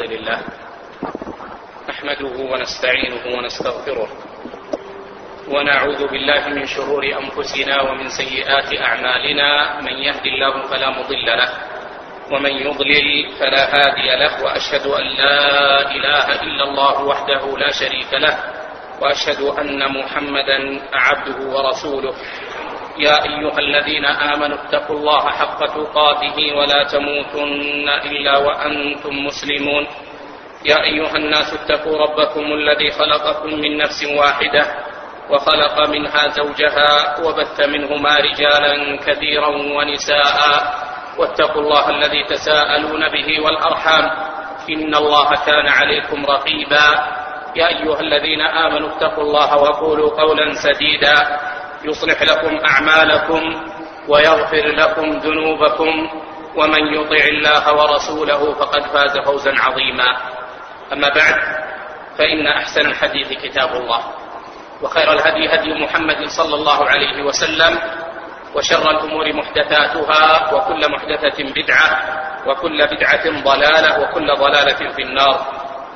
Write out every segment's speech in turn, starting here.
لله نحمده ونستعينه ونستغفره ونعوذ بالله من شرور أنفسنا ومن سيئات أعمالنا. من يهد الله فلا مضل له ومن يضلل فلا هادي له، وأشهد أن لا إله إلا الله وحده لا شريك له، وأشهد أن محمدا عبده ورسوله. يا أيها الذين آمنوا اتقوا الله حق تقاته ولا تموتن إلا وأنتم مسلمون. يا أيها الناس اتقوا ربكم الذي خلقكم من نفس واحدة وخلق منها زوجها وبث منهما رجالا كثيرا ونساء، واتقوا الله الذي تساءلون به والأرحام إن الله كان عليكم رقيبا. يا أيها الذين آمنوا اتقوا الله وقولوا قولا سديدا يصلح لكم أعمالكم ويغفر لكم ذنوبكم، ومن يطع الله ورسوله فقد فاز فوزا عظيما. أما بعد، فإن أحسن الحديث كتاب الله، وخير الهدي هدي محمد صلى الله عليه وسلم، وشر الأمور محدثاتها، وكل محدثة بدعة، وكل بدعة ضلالة، وكل ضلالة في النار.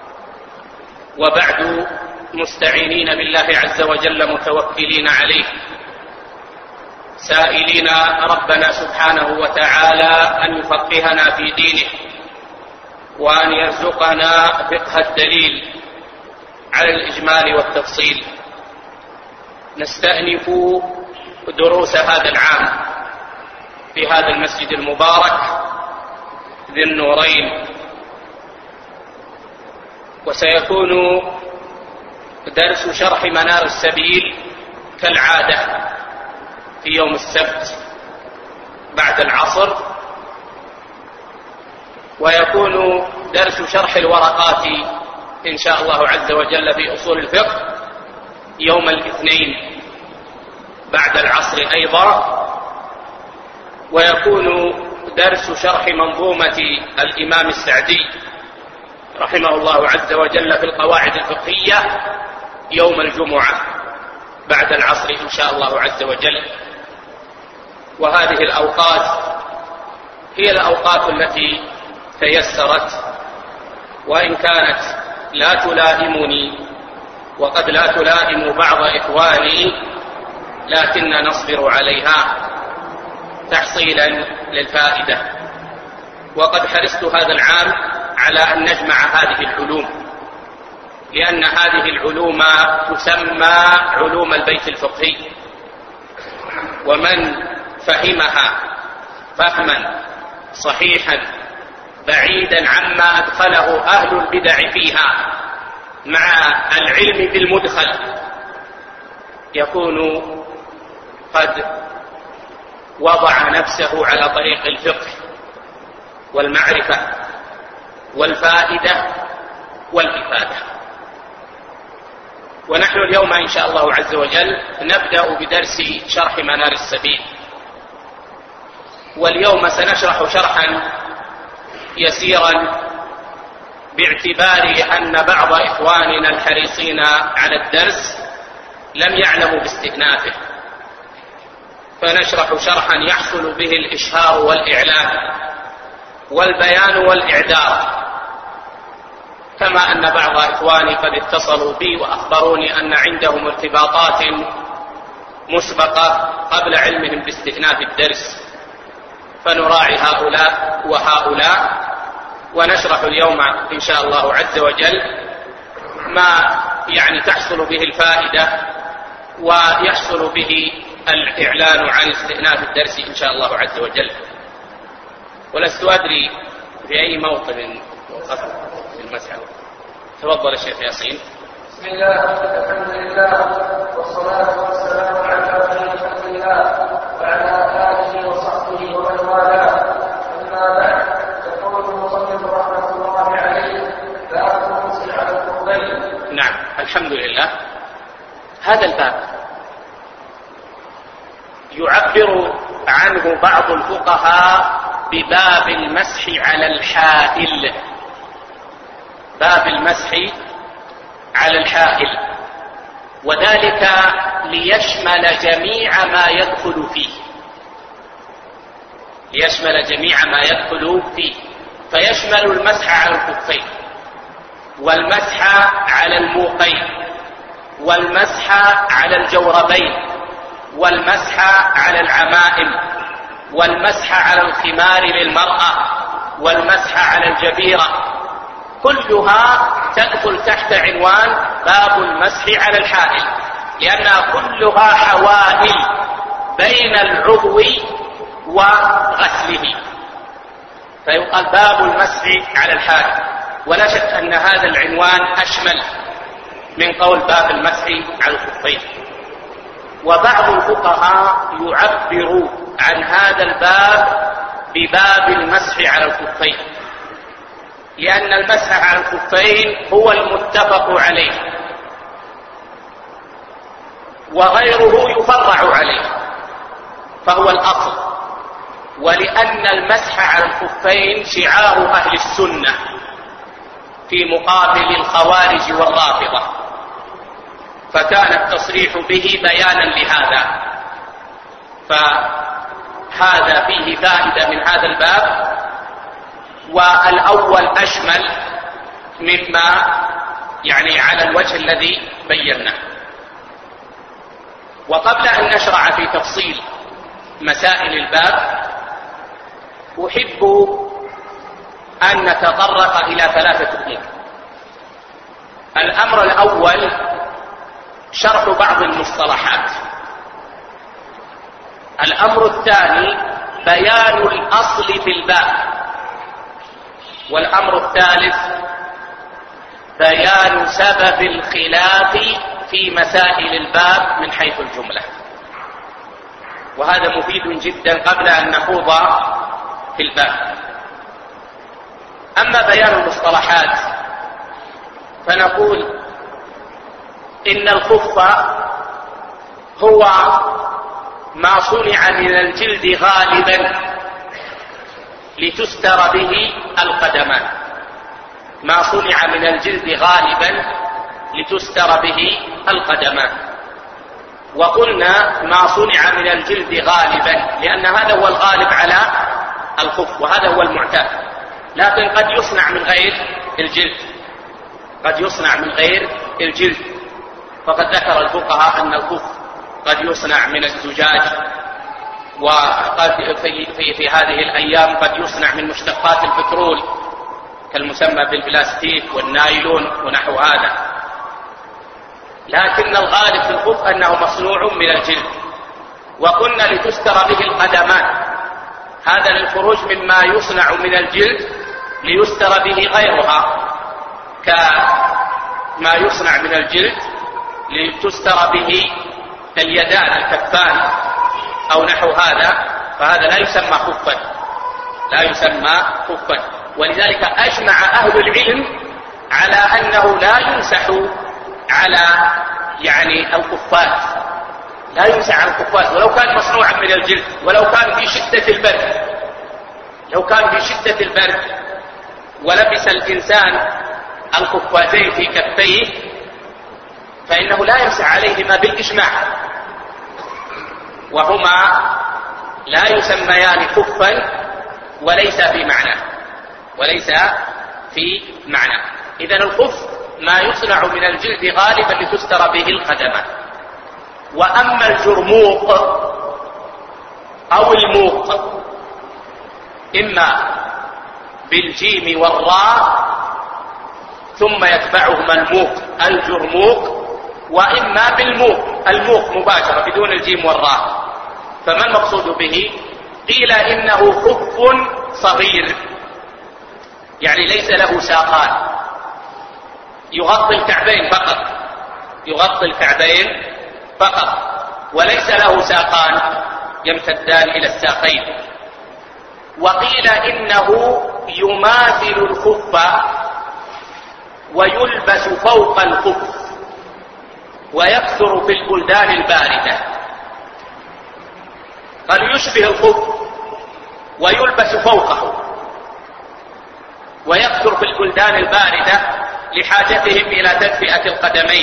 وبعد، مستعينين بالله عز وجل متوكلين عليه، سائلين ربنا سبحانه وتعالى أن يفقهنا في دينه، وأن يرزقنا فقه الدليل على الإجمال والتفصيل. نستأنف دروس هذا العام في هذا المسجد المبارك ذي النورين، وسيكون درس شرح منار السبيل كالعادة في يوم السبت بعد العصر، ويكون درس شرح الورقات إن شاء الله عز وجل في أصول الفقه يوم الاثنين بعد العصر أيضا، ويكون درس شرح منظومة الإمام السعدي رحمه الله عز وجل في القواعد الفقهية يوم الجمعة بعد العصر إن شاء الله عز وجل. وهذه الأوقات هي الأوقات التي تيسرت، وإن كانت لا تلائمني وقد لا تلائم بعض إخواني، لكن نصبر عليها تحصيلا للفائدة. وقد حرصت هذا العام على أن نجمع هذه العلوم، لأن هذه العلوم تسمى علوم البيت الفقهي، ومن فهمها فهما صحيحا بعيدا عما أدخله أهل البدع فيها مع العلم بالمدخل يكون قد وضع نفسه على طريق الفقه والمعرفة والفائدة والإفادة. ونحن اليوم إن شاء الله عز وجل نبدأ بدرس شرح منار السبيل، واليوم سنشرح شرحا يسيرا باعتبار أن بعض إخواننا الحريصين على الدرس لم يعلموا باستئنافه، فنشرح شرحا يحصل به الإشهار والإعلام والبيان والإعدار. كما أن بعض إخواني قد اتصلوا بي وأخبروني أن عندهم ارتباطات مسبقة قبل علمهم باستئناف الدرس، فنراعي هؤلاء وهؤلاء، ونشرح اليوم إن شاء الله عز وجل ما تحصل به الفائدة ويحصل به الإعلان عن استئناف الدرس إن شاء الله عز وجل. ولست أدري في أي موطن وقفت في المسألة. تفضل الشيخ ياسين. بسم الله، الحمد لله، والصلاة والسلام على خير الله وعلى آله وصحبه ومن والاه. أما بعد، يقول المصنف رحمة الله عليه: باب المسح على الكعبين. نعم، الحمد لله. هذا الباب يعبر عنه بعض الفقهاء بباب المسح على الحائل، باب المسح على الحائل، وذلك ليشمل جميع ما يدخل فيه، ليشمل جميع ما يدخل فيه، فيشمل المسح على الخفين والمسح على الموقين، والمسح على الجوربين، والمسح على العمائم، والمسح على الخمار للمرأة، والمسح على الجبيرة، كلها تدخل تحت عنوان باب المسح على الحائل، لأنها كلها حوائل بين العضو وغسله، فيقال باب المسح على الحائل. ولا شك أن هذا العنوان أشمل من قول باب المسح على الخفين. وبعض الفقهاء يعبر عن هذا الباب بباب المسح على الخفين، لأن المسح على الخفين هو المتفق عليه، وغيره يفرع عليه فهو الأصل. ولأن المسح على الخفين شعار أهل السنة في مقابل الخوارج والرافضة، فكان التصريح به بيانا لهذا. فهذا فيه فائدة من هذا الباب، والأول أشمل مما على الوجه الذي بيناه. وقبل أن نشرع في تفصيل مسائل الباب أحب أن نتطرق إلى 3 أمور. الأمر الأول شرح بعض المصطلحات. الأمر الثاني بيان الأصل في الباب. والأمر الثالث بيان سبب الخلاف في مسائل الباب من حيث الجملة. وهذا مفيد جدا قبل أن نخوض في الباب. أما بيان المصطلحات فنقول إن الخف هو ما صنع من الجلد غالبا لتستر به القدمان، ما صنع من الجلد غالبا لتستر به القدمان. وقلنا ما صنع من الجلد غالبا لأن هذا هو الغالب على الخف وهذا هو المعتاد، لكن قد يصنع من غير الجلد، قد يصنع من غير الجلد. فقد ذكر الفقهاء أن الخف قد يصنع من الزجاج، وقد في هذه الأيام قد يصنع من مشتقات البترول كالمسمى بالبلاستيك والنايلون ونحو هذا، لكن الغالب في الخف أنه مصنوع من الجلد. وقلنا لتستر به القدمان، هذا للخروج مما يصنع من الجلد ليستر به غيرها، كما يصنع من الجلد لتستر به اليدان الكفان أو نحو هذا، فهذا لا يسمى خفا، لا يسمى خفا. ولذلك أجمع أهل العلم على أنه لا يمسح على الخفات، لا يمسح على الخفات ولو كان مصنوعا من الجلد، ولو كان في شدة البرد، لو كان في شدة البرد ولبس الإنسان الخفاتين في كفيه فإنه لا يمسح عليهما بالإجماع، وهما لا يسميان خفا وليس في معنى، وليس في معنى. إذن الخف ما يصنع من الجلد غالبا لتستر به القدمان. وأما الجرموق أو الموق إما بالجيم والراء ثم يتبعهما الموق الجرموق، وإما بالموق الموق مباشرة بدون الجيم والراء. فما المقصود به؟ قيل إنه خف صغير، ليس له ساقان، يغطي الكعبين فقط، يغطي الكعبين فقط، وليس له ساقان يمتدان إلى الساقين. وقيل إنه يماثل الخف ويلبس فوق الخف ويكثر في البلدان الباردة، قال يشبه الخف ويلبس فوقه ويكثر في البلدان الباردة لحاجتهم إلى تدفئة القدمين،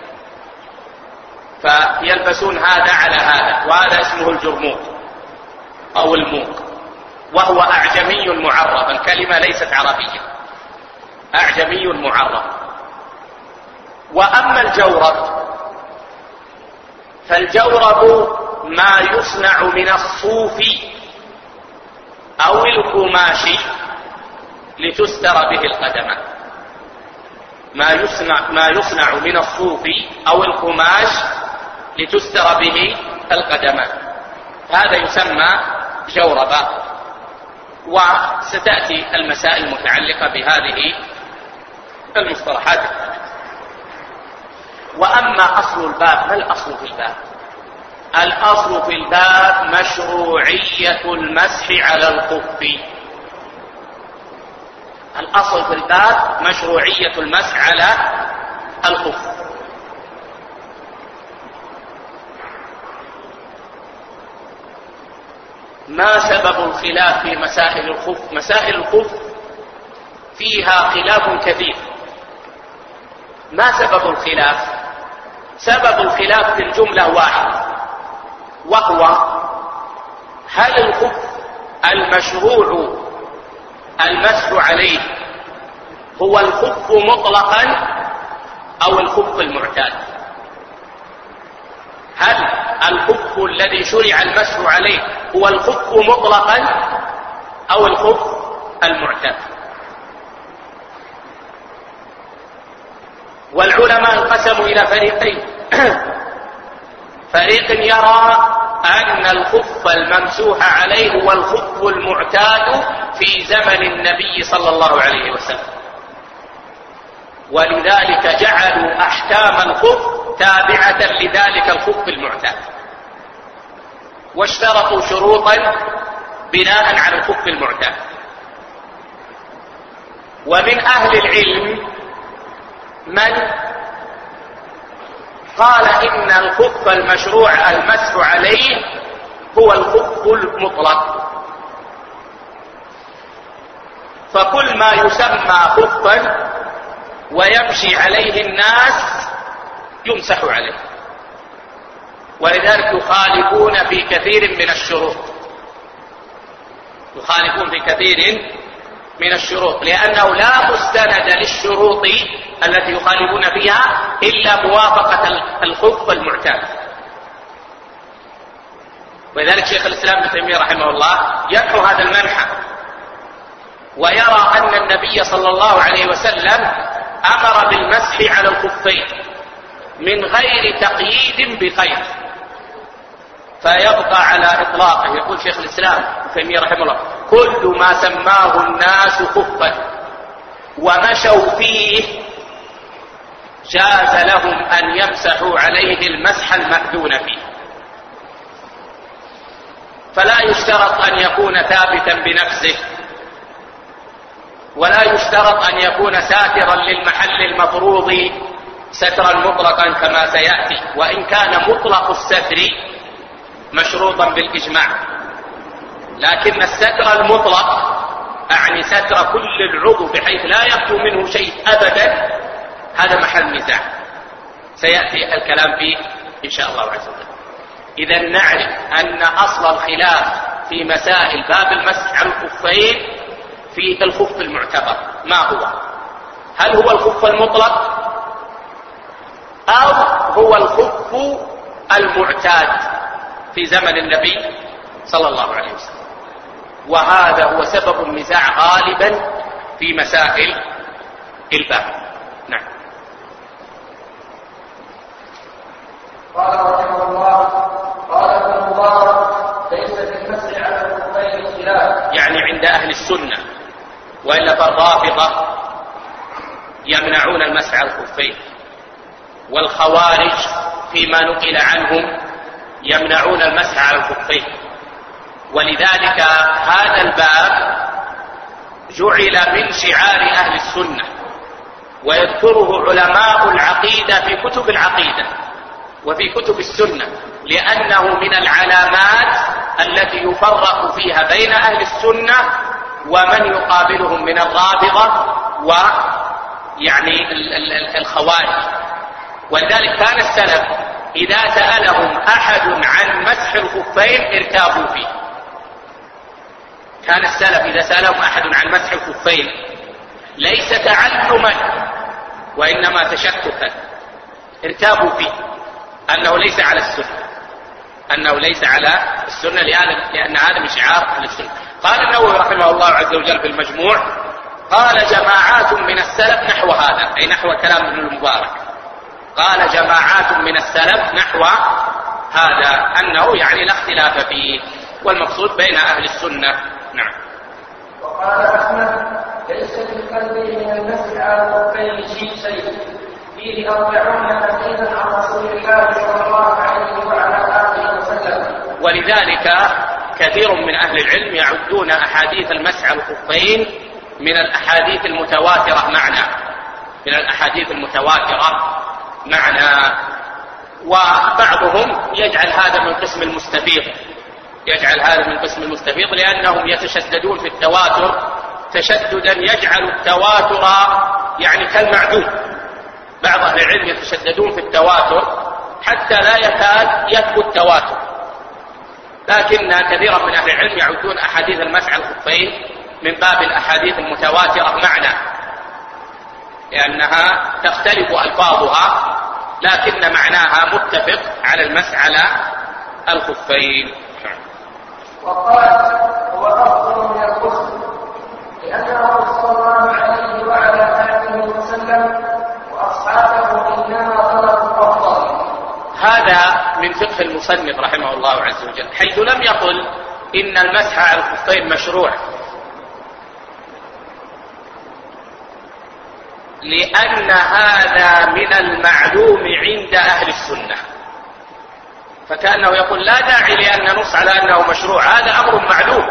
فيلبسون هذا على هذا، وهذا اسمه الجرموق أو الموق، وهو أعجمي معرب، الكلمة ليست عربية، أعجمي معرب. وأما الجورب فالجورب ما يصنع من الصوف أو القماش لتستر به القدمان. ما يصنع من الصوف أو القماش لتستر به القدمان، هذا يسمى جوربا. وستأتي المسائل المتعلقة بهذه المصطلحات. وأما أصل الباب، ما الأصل في الباب؟ الأصل في الباب مشروعية المسح على الخف. الأصل في الباب مشروعية المسح على الخف. ما سبب الخلاف في مسائل الخف؟ مسائل الخف فيها خلاف كثير. ما سبب الخلاف؟ سبب الخلاف في الجملة واحد، وهو هل الخف المشروع المسح عليه هو الخف مطلقا أو الخف المعتاد؟ هل الخف الذي شرع المسح عليه هو الخف مطلقا أو الخف المعتاد؟ والعلماء انقسموا إلى فريقين. فريق يرى أن الخف الممسوح عليه هو الخف المعتاد في زمن النبي صلى الله عليه وسلم، ولذلك جعلوا أحكام الخف تابعة لذلك الخف المعتاد، واشترطوا شروطا بناء على الخف المعتاد. ومن أهل العلم من قال إن الخف المشروع المسح عليه هو الخف المطلق، فكل ما يسمى خفا ويمشي عليه الناس يمسح عليه. ولذلك يخالفون في كثير من الشروط، يخالفون في كثير من الشروط، لأنه لا مستند للشروط التي يخالفون فيها إلا موافقة الخف المعتاد. ولذلك شيخ الإسلام ابن تيمية رحمه الله يدعو هذا المنحى، ويرى أن النبي صلى الله عليه وسلم أمر بالمسح على الخفين من غير تقييد بقيد، فيبقى على إطلاقه. يقول شيخ الإسلام ابن تيمية رحمه الله: كل ما سماه الناس خفا ومشوا فيه جاز لهم أن يمسحوا عليه المسح المأذون فيه. فلا يشترط أن يكون ثابتا بنفسه، ولا يشترط أن يكون ساترا للمحل المفروض سترا مطلقا كما سيأتي، وإن كان مطلق الستر مشروطا بالإجماع، لكن الستر المطلق أعني ستر كل العضو بحيث لا يخلو منه شيء أبدا، هذا محل نزاع سيأتي الكلام فيه إن شاء الله عز وجل. إذا نعرف أن أصل الخلاف في مسائل باب المسح على الخفين في الخف المعتبر. ما هو؟ هل هو الخف المطلق أو هو الخف المعتاد في زمن النبي صلى الله عليه وسلم؟ وهذا هو سبب النزاع غالبا في مسائل الباب. نعم. قال رحمه الله: قال ابن مبارك: ليس في المسح على الخفين خلاف. يعني عند أهل السنة، وإلا فالرافضة يمنعون المسح على الخفين، والخوارج فيما نقل عنهم يمنعون المسح على الخفين. ولذلك هذا الباب جعل من شعار أهل السنة، ويذكره علماء العقيدة في كتب العقيدة وفي كتب السنة، لأنه من العلامات التي يفرق فيها بين أهل السنة ومن يقابلهم من الرافضة ويعني الخوارج. ولذلك كان السلف إذا سألهم أحد عن مسح الخفين ارتابوا فيه. كان السلف إذا سألهم أحد عن مسح الخفين ليس تعلما وإنما تشككا، ارتابوا فيه أنه ليس على السنة، أنه ليس على السنة، لأن هذا من شعار أهل السنة. قال النووي رحمه الله عز وجل في المجموع: قال جماعات من السلف نحو هذا، أي نحو كلام ابن المبارك. قال جماعات من السلف نحو هذا، أنه يعني لا اختلاف فيه، والمقصود بين أهل السنة. نعم. وقال أحمد: ليس في قلبي من المسح على الخفين شيء فيه 40 حديثا عن رسول الله صلى الله عليه وعلى آله وسلم. ولذلك كثير من أهل العلم يعدون أحاديث المسح على الخفين من الأحاديث المتواترة معنى، وبعضهم يجعل هذا من قسم المستفيض، لأنهم يتشددون في التواتر تشددا يجعل التواتر يعني كالمعدوم. بعض أهل العلم يتشددون في التواتر حتى لا يكاد يثبت تواتر، لكن كثيرا من أهل العلم يعدون أحاديث المسح على الخفين من باب الأحاديث المتواترة معنى، لأنها تختلف ألفاظها لكن معناها متفق على المسح على الخفين. وقال: هو أفضل من الغسل، لأنه صلى الله عليه وعلى آله وسلم وأصحابه إنما طلبوا الأفضل. هذا من فقه المصنف رحمه الله عز وجل، حيث لم يقل إن المسح على الخفين مشروع، لأن هذا من المعلوم عند أهل السنة، فكأنه يقول لا داعي لأن نص على أنه مشروع، هذا أمر معلوم،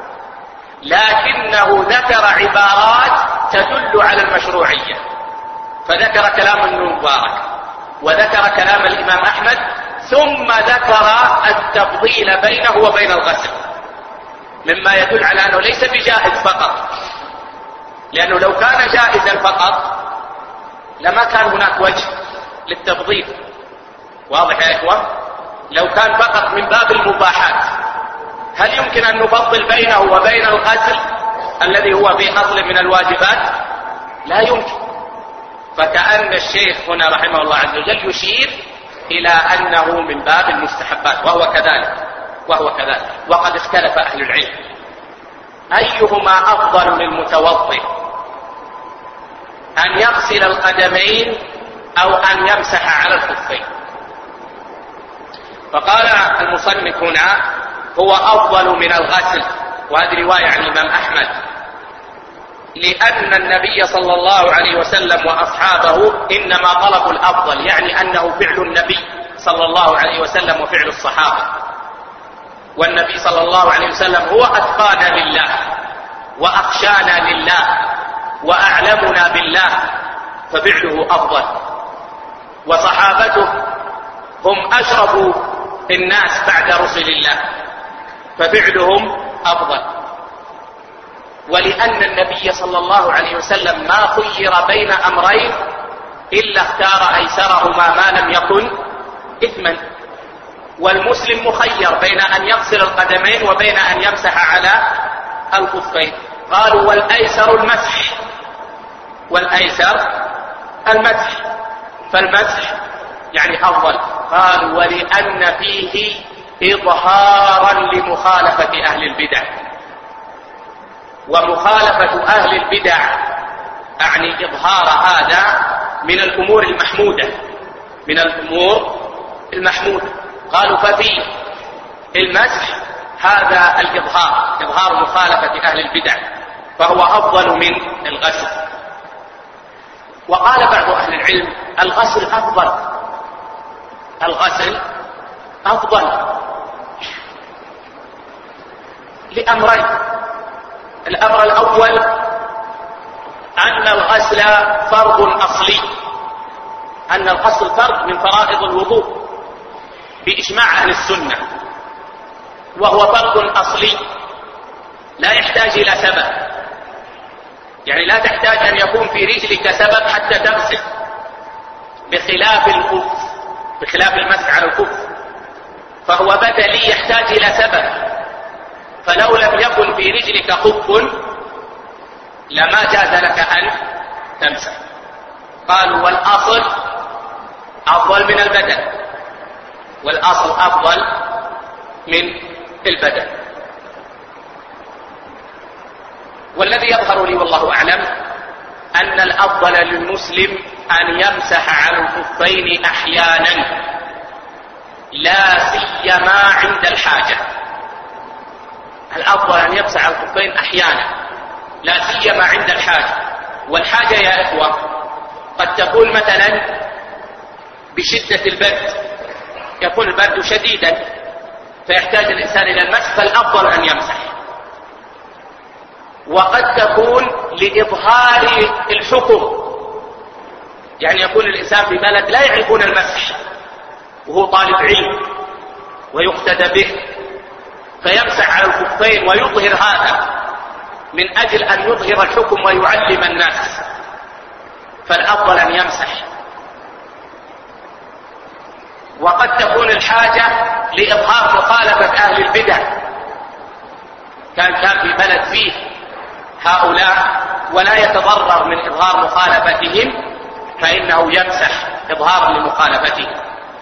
لكنه ذكر عبارات تدل على المشروعية، فذكر كلام ابن المبارك وذكر كلام الإمام أحمد، ثم ذكر التفضيل بينه وبين الغسل، مما يدل على أنه ليس بجائز فقط، لأنه لو كان جائزا فقط لما كان هناك وجه للتفضيل. واضح يا إخوة؟ لو كان فقط من باب المباحات، هل يمكن أن نفضل بينه وبين الغسل الذي هو في أصل من الواجبات؟ لا يمكن. فكأن الشيخ هنا رحمه الله عز وجل يشير إلى أنه من باب المستحبات، وهو كذلك. وقد اختلف أهل العلم أيهما أفضل للمتوضئ، أن يغسل القدمين أو أن يمسح على الخفين. فقال المصنف هنا: هو أفضل من الغسل، وهذه رواية عن الإمام أحمد، لأن النبي صلى الله عليه وسلم وأصحابه إنما طلبوا الأفضل، يعني أنه فعل النبي صلى الله عليه وسلم وفعل الصحابة، والنبي صلى الله عليه وسلم هو أتقانا لله وأخشانا لله وأعلمنا بالله، ففعله أفضل، وصحابته هم أشرف الناس بعد رسل الله، ففعلهم أفضل. ولأن النبي صلى الله عليه وسلم ما خير بين أمرين إلا اختار أيسرهما ما لم يكن إثما، والمسلم مخير بين أن يغسل القدمين وبين أن يمسح على الخفين. قالوا: والأيسر المسح، فالمسح يعني أفضل. قالوا: ولأن فيه إظهارا لمخالفة أهل البدع، ومخالفة أهل البدع أعني إظهار هذا من الأمور المحمودة. قالوا: ففي المسح هذا الإظهار، إظهار مخالفة أهل البدع، فهو أفضل من الغسل. وقال بعض أهل العلم: الغسل أفضل لأمرين. الأمر الأول أن الغسل فرض أصلي، أن الغسل فرض من فرائض الوضوء بإجماع أهل السنة، وهو فرض أصلي لا يحتاج إلى سبب، يعني لا تحتاج أن يكون في رجلك سبب حتى تغسل، بخلاف المسح على الخف، فهو بدلي يحتاج إلى سبب، فلو لم يكن في رجلك خف لما جاز لك أن تمسح. قالوا: والأصل أفضل من البدن، والأصل أفضل من البدن. والذي يظهر لي والله أعلم أن الأفضل للمسلم أن يمسح على الخفين أحيانا، لا سيما عند الحاجة. الأفضل أن يمسح على الخفين أحيانا لا سيما عند الحاجة. والحاجة يا إخوة قد تكون مثلا بشدة البرد، يكون البرد شديدا فيحتاج الإنسان إلى المسح، فالأفضل أن يمسح. وقد تكون لإظهار الحكم، يعني يكون الإنسان في بلد لا يعرفون المسح وهو طالب علم ويقتدى به، فيمسح على الخفين ويظهر هذا من أجل أن يظهر الحكم ويعلم الناس، فالأفضل أن يمسح. وقد تكون الحاجة لإظهار مخالفة أهل البدع، كان في بلد فيه هؤلاء ولا يتضرر من إظهار مخالفتهم، فإنه يمسح إظهارا لمخالفتهم.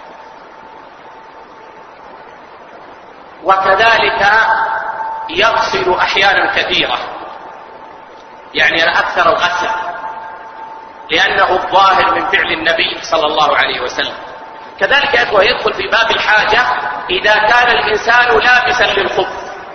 وكذلك يغسل أحيانا كثيرة، يعني أكثر الغسل، لأنه الظاهر من فعل النبي صلى الله عليه وسلم. كذلك أخوة يدخل في باب الحاجة إذا كان الإنسان لابسا للخف.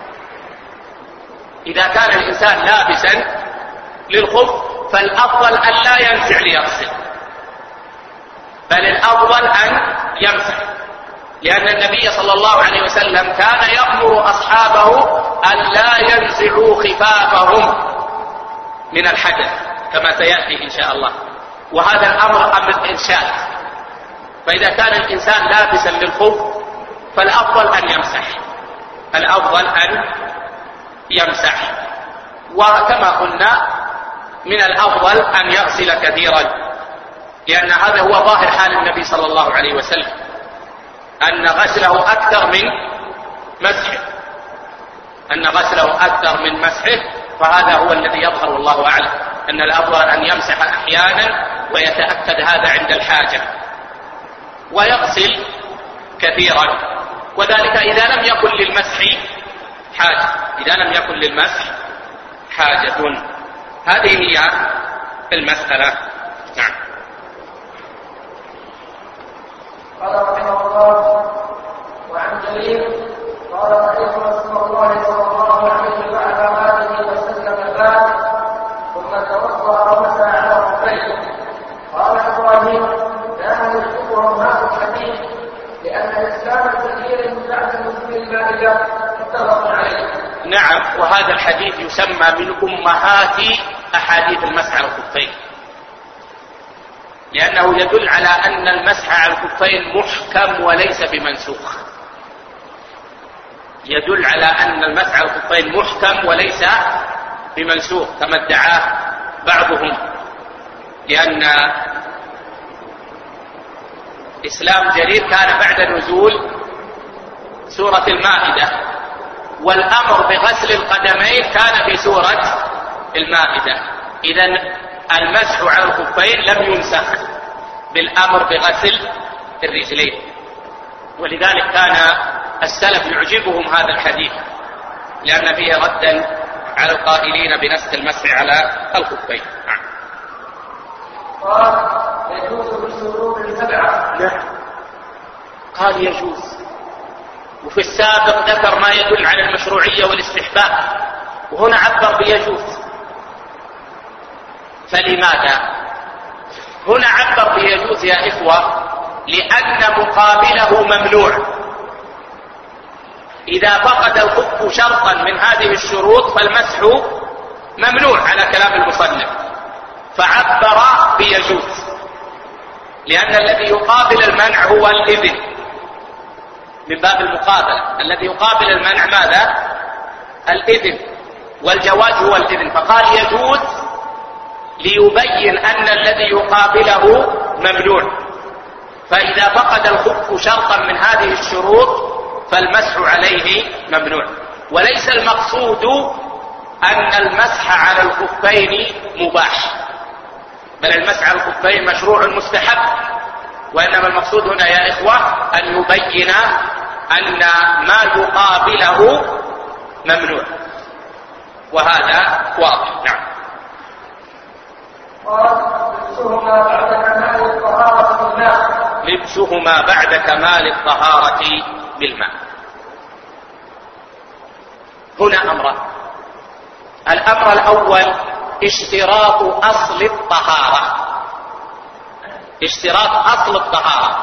إذا كان الإنسان لابسا للخف فالأفضل أن لا ينزع ليغسل، بل الأفضل أن يمسح، لأن النبي صلى الله عليه وسلم كان يأمر أصحابه أن لا ينزعوا خفافهم من الحدث كما سيأتي إن شاء الله. وهذا الأمر أمر إرشاد، فإذا كان الإنسان لابسا للخف فالأفضل أن يمسح، الأفضل أن يمسح. وكما قلنا من الأفضل أن يغسل كثيرا، لأن هذا هو ظاهر حال النبي صلى الله عليه وسلم، أن غسله أكثر من مسحه، أن غسله أكثر من مسحه، فهذا هو الذي يظهر والله أعلم، أن الأفضل أن يمسح أحيانا ويتأكد هذا عند الحاجة، ويغسل كثيرا. وذلك إذا لم يكن للمسح حاجة، إذا لم يكن للمسح حاجة. هذه هي المسألة. نعم. قال رحمه الله: وعن جرير قال: رأيت رسول الله صلى الله عليه وعلى آله وسلم الباب ثم توضأ ومسح على خفيه. قال إبراهيم: لا يشبههم هذا الحديث، لأن الإسلام كثير من بعد نزول المائدة متفق عليه. نعم، وهذا الحديث يسمى من أمهات أحاديث المسح على الخفين، لأنه يدل على أن المسح على الخفين محكم وليس بمنسوخ. يدل على أن المسح على الخفين محكم وليس بمنسوخ كما ادعاه بعضهم، لأن إسلام جرير كان بعد نزول سورة المائدة، والأمر بغسل القدمين كان في سورة المائدة. إذن المسح على الخفين لم ينسخ بالأمر بغسل الرجلين، ولذلك كان السلف يعجبهم هذا الحديث، لأن فيه ردا على القائلين بنسخ المسح على الخفين. قال: يجوز بالشروط السبعة. لا، قال يجوز، وفي السابق ذكر ما يدل على المشروعية والاستحباب، وهنا عبر بيجوز. فلماذا هنا عبر بيجوز يا إخوة؟ لأن مقابله ممنوع. إذا فقد الخف شرطا من هذه الشروط فالمسح ممنوع على كلام المصنف، فعبر بيجوز، لأن الذي يقابل المنع هو الإذن، من باب المقابلة. الذي يقابل المنع ماذا؟ الإذن، والجواز هو الإذن، فقال يجوز ليبين أن الذي يقابله ممنوع. فإذا فقد الخف شرطا من هذه الشروط فالمسح عليه ممنوع. وليس المقصود أن المسح على الخفين مباح، بل المسح على الخفين مشروع مستحب، وإنما المقصود هنا يا إخوة أن يبين أن ما يقابله ممنوع، وهذا واضح. نعم. لبسهما بعد كمال الطهارة بالماء. هنا أمران. الأمر الأول اشتراط أصل الطهارة، اشتراط أصل الطهارة،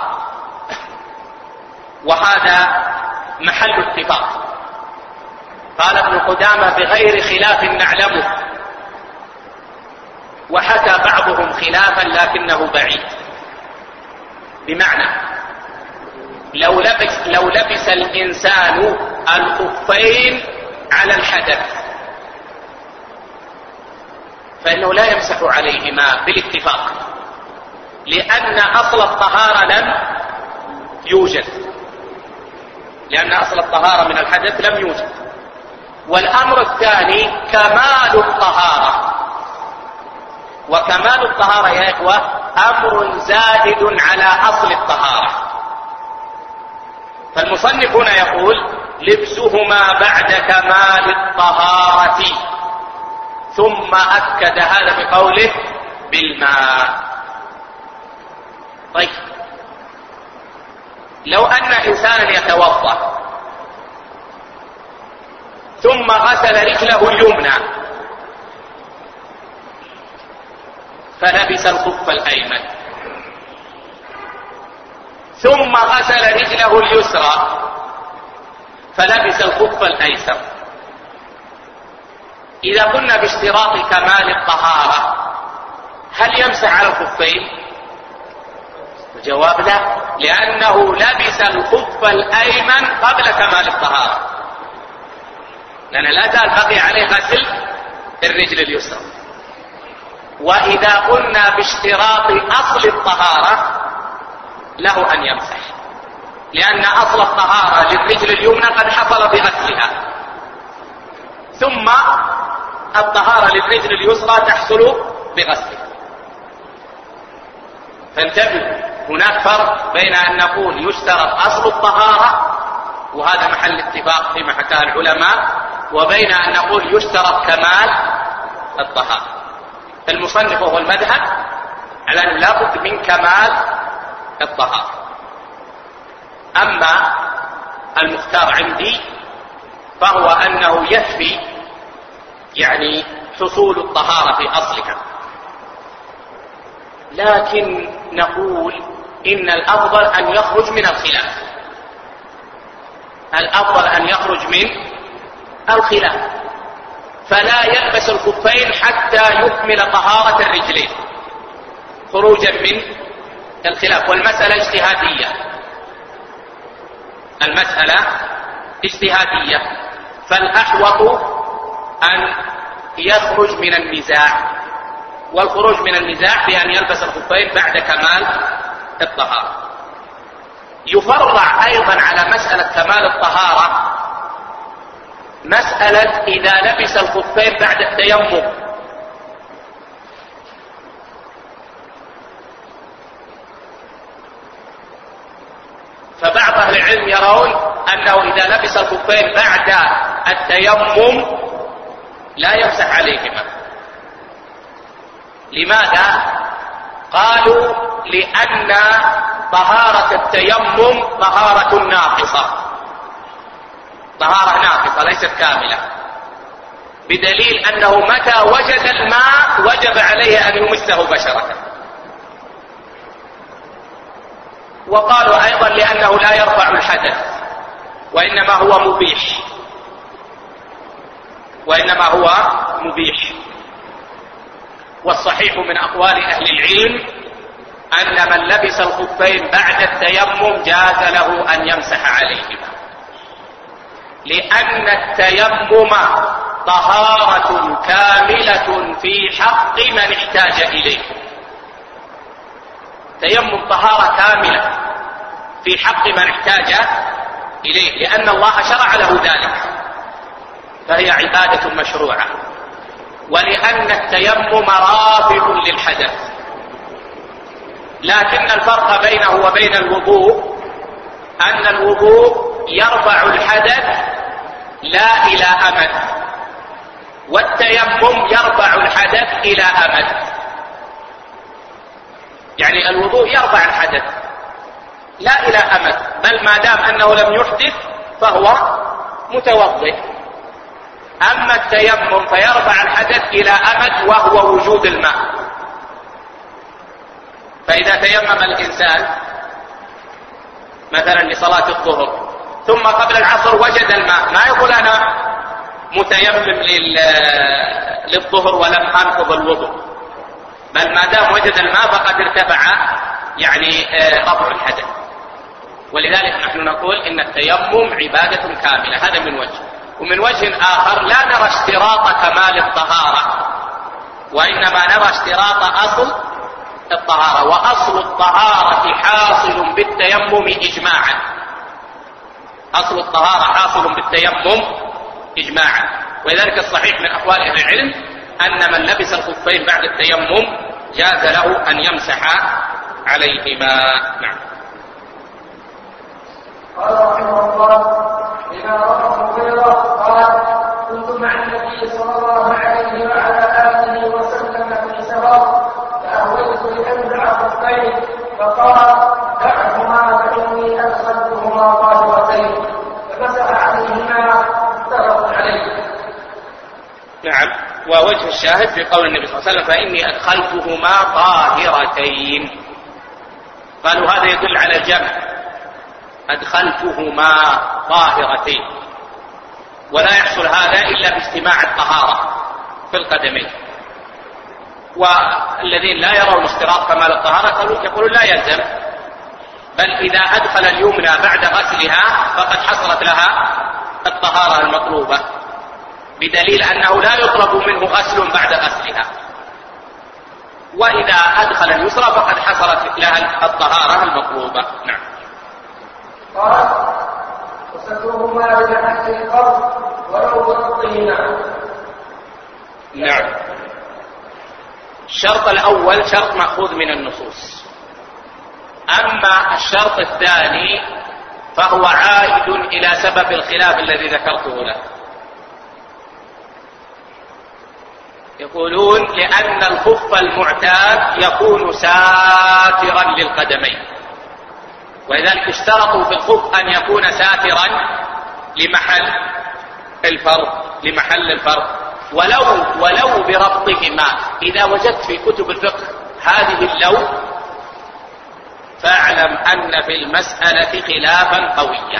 وهذا محل اتفاق. قال ابن قدامة بغير خلاف نعلمه، وحكى بعضهم خلافا لكنه بعيد. بمعنى لو لبس الإنسان الخفين على الحدث فإنه لا يمسح عليهما بالاتفاق، لأن أصل الطهارة لم يوجد، لأن أصل الطهارة من الحدث لم يوجد. والأمر الثاني كمال الطهارة، وكمال الطهارة يا إخوة أمر زائد على أصل الطهارة. فالمصنف هنا يقول لبسهما بعد كمال الطهارة، ثم أكد هذا بقوله بالماء. طيب، لو أن إنسانا يتوضأ ثم غسل رجله اليمنى فلبس الخف الأيمن، ثم غسل رجله اليسرى فلبس الخف الأيسر، إذا قلنا باشتراط كمال الطهارة هل يمسح على الخفين؟ الجواب لا، لأنه لبس الخف الأيمن قبل كمال الطهارة، لأن لا زال بقي عليه غسل الرجل اليسرى. وإذا قلنا باشتراط أصل الطهارة له أن يمسح، لأن أصل الطهارة للرجل اليمنى قد حصل بغسلها، ثم الطهارة للرجل اليسرى تحصل بغسلها. فانتبهوا، هناك فرق بين أن نقول يشترط أصل الطهارة، وهذا محل اتفاق فيما حكاه العلماء، وبين أن نقول يشترط كمال الطهارة. المصنف وهو المذهب على أن لا بد من كمال الطهارة. أما المختار عندي فهو أنه يكفي يعني حصول الطهارة في أصلها، لكن نقول إن الأفضل أن يخرج من الخلاف، الأفضل أن يخرج من الخلاف، فلا يلبس الخفين حتى يكمل طهارة الرجلين خروجا من الخلاف. والمسألة اجتهادية، المسألة اجتهادية، فالأحوط أن يخرج من النزاع، والخروج من النزاع بأن يلبس الخفين بعد كمال الطهارة. يفرع أيضا على مسألة كمال الطهارة مسألة إذا لبس الخفين بعد التيمم، فبعض أهل العلم يرون أنه إذا لبس الخفين بعد التيمم لا يمسح عليهما. لماذا؟ قالوا لأن طهارة التيمم طهارة ناقصة، طهارة ناقصة ليست كاملة، بدليل أنه متى وجد الماء وجب عليه أن يمسه بشرة. وقالوا أيضا لأنه لا يرفع الحدث وإنما هو مبيح، وإنما هو مبيح. والصحيح من أقوال أهل العلم أن من لبس الخفين بعد التيمم جاز له أن يمسح عليهما، لأن التيمم طهارة كاملة في حق من احتاج إليه. تيمم طهارة كاملة في حق من احتاج إليه، لأن الله شرع له ذلك، فهي عبادة مشروعة. ولأن التيمم رافع للحدث، لكن الفرق بينه وبين الوضوء أن الوضوء يرفع الحدث لا إلى أمد، والتيمم يرفع الحدث إلى أمد. يعني الوضوء يرفع الحدث لا إلى أمد، بل ما دام أنه لم يحدث فهو متوضئ. أما التيمم فيرفع الحدث إلى أمد وهو وجود الماء. فإذا تيمم الإنسان مثلا لصلاة الظهر ثم قبل العصر وجد الماء، ما يقول أنا متيمم للظهر ولم أنقض الوضوء، بل ما دام وجد الماء فقد ارتفع يعني رفع الحدث. ولذلك نحن نقول إن التيمم عبادة كاملة، هذا من وجه. ومن وجه آخر لا نرى اشتراط كمال الطهارة، وإنما نرى اشتراط أصل الطهارة، وأصل الطهارة حاصل بالتيمم إجماعا. أصل الطهارة حاصل بالتيمم إجماعا. ولذلك الصحيح من أقوال أهل العلم أن من لبس الخفين بعد التيمم جاز له أن يمسح عليهما. نعم. قال رحمه الله: إذا رأى المغيرة قال: كنت مع النبي صلى الله عليه وعلى آله وسلم في سفر فأهويت لأنزع خفين فقال: دعهما فإني أدخلتهما طاهرتين، فمسح عليهما متفق عليه. نعم. ووجه الشاهد في قول النبي صلى الله عليه وسلم: فإني أدخلتهما طاهرتين. قالوا هذا يدل على الجمع، أدخلتهما طاهرتين، ولا يحصل هذا إلا باجتماع الطهارة في القدمين. والذين لا يرون اشتراط كمال الطهارة يقولون لا يلزم، بل إذا أدخل اليمنى بعد غسلها فقد حصلت لها الطهارة المطلوبة، بدليل أنه لا يطلب منه غسل بعد غسلها. وإذا أدخل اليسرى فقد حصلت لها الطهارة المطلوبة. نعم. قال: وسترهما بمحل القرض ولو بغضهما. نعم. الشرط الأول شرط مأخوذ من النصوص، أما الشرط الثاني فهو عائد إلى سبب الخلاف الذي ذكرته له. يقولون لأن الخف المعتاد يكون ساترا للقدمين، ولذلك اشترطوا في الخف أن يكون ساترا لمحل الفرض ولو بربطهما. إذا وجدت في كتب الفقه هذه اللو فاعلم أن في المسألة خلافا قويا.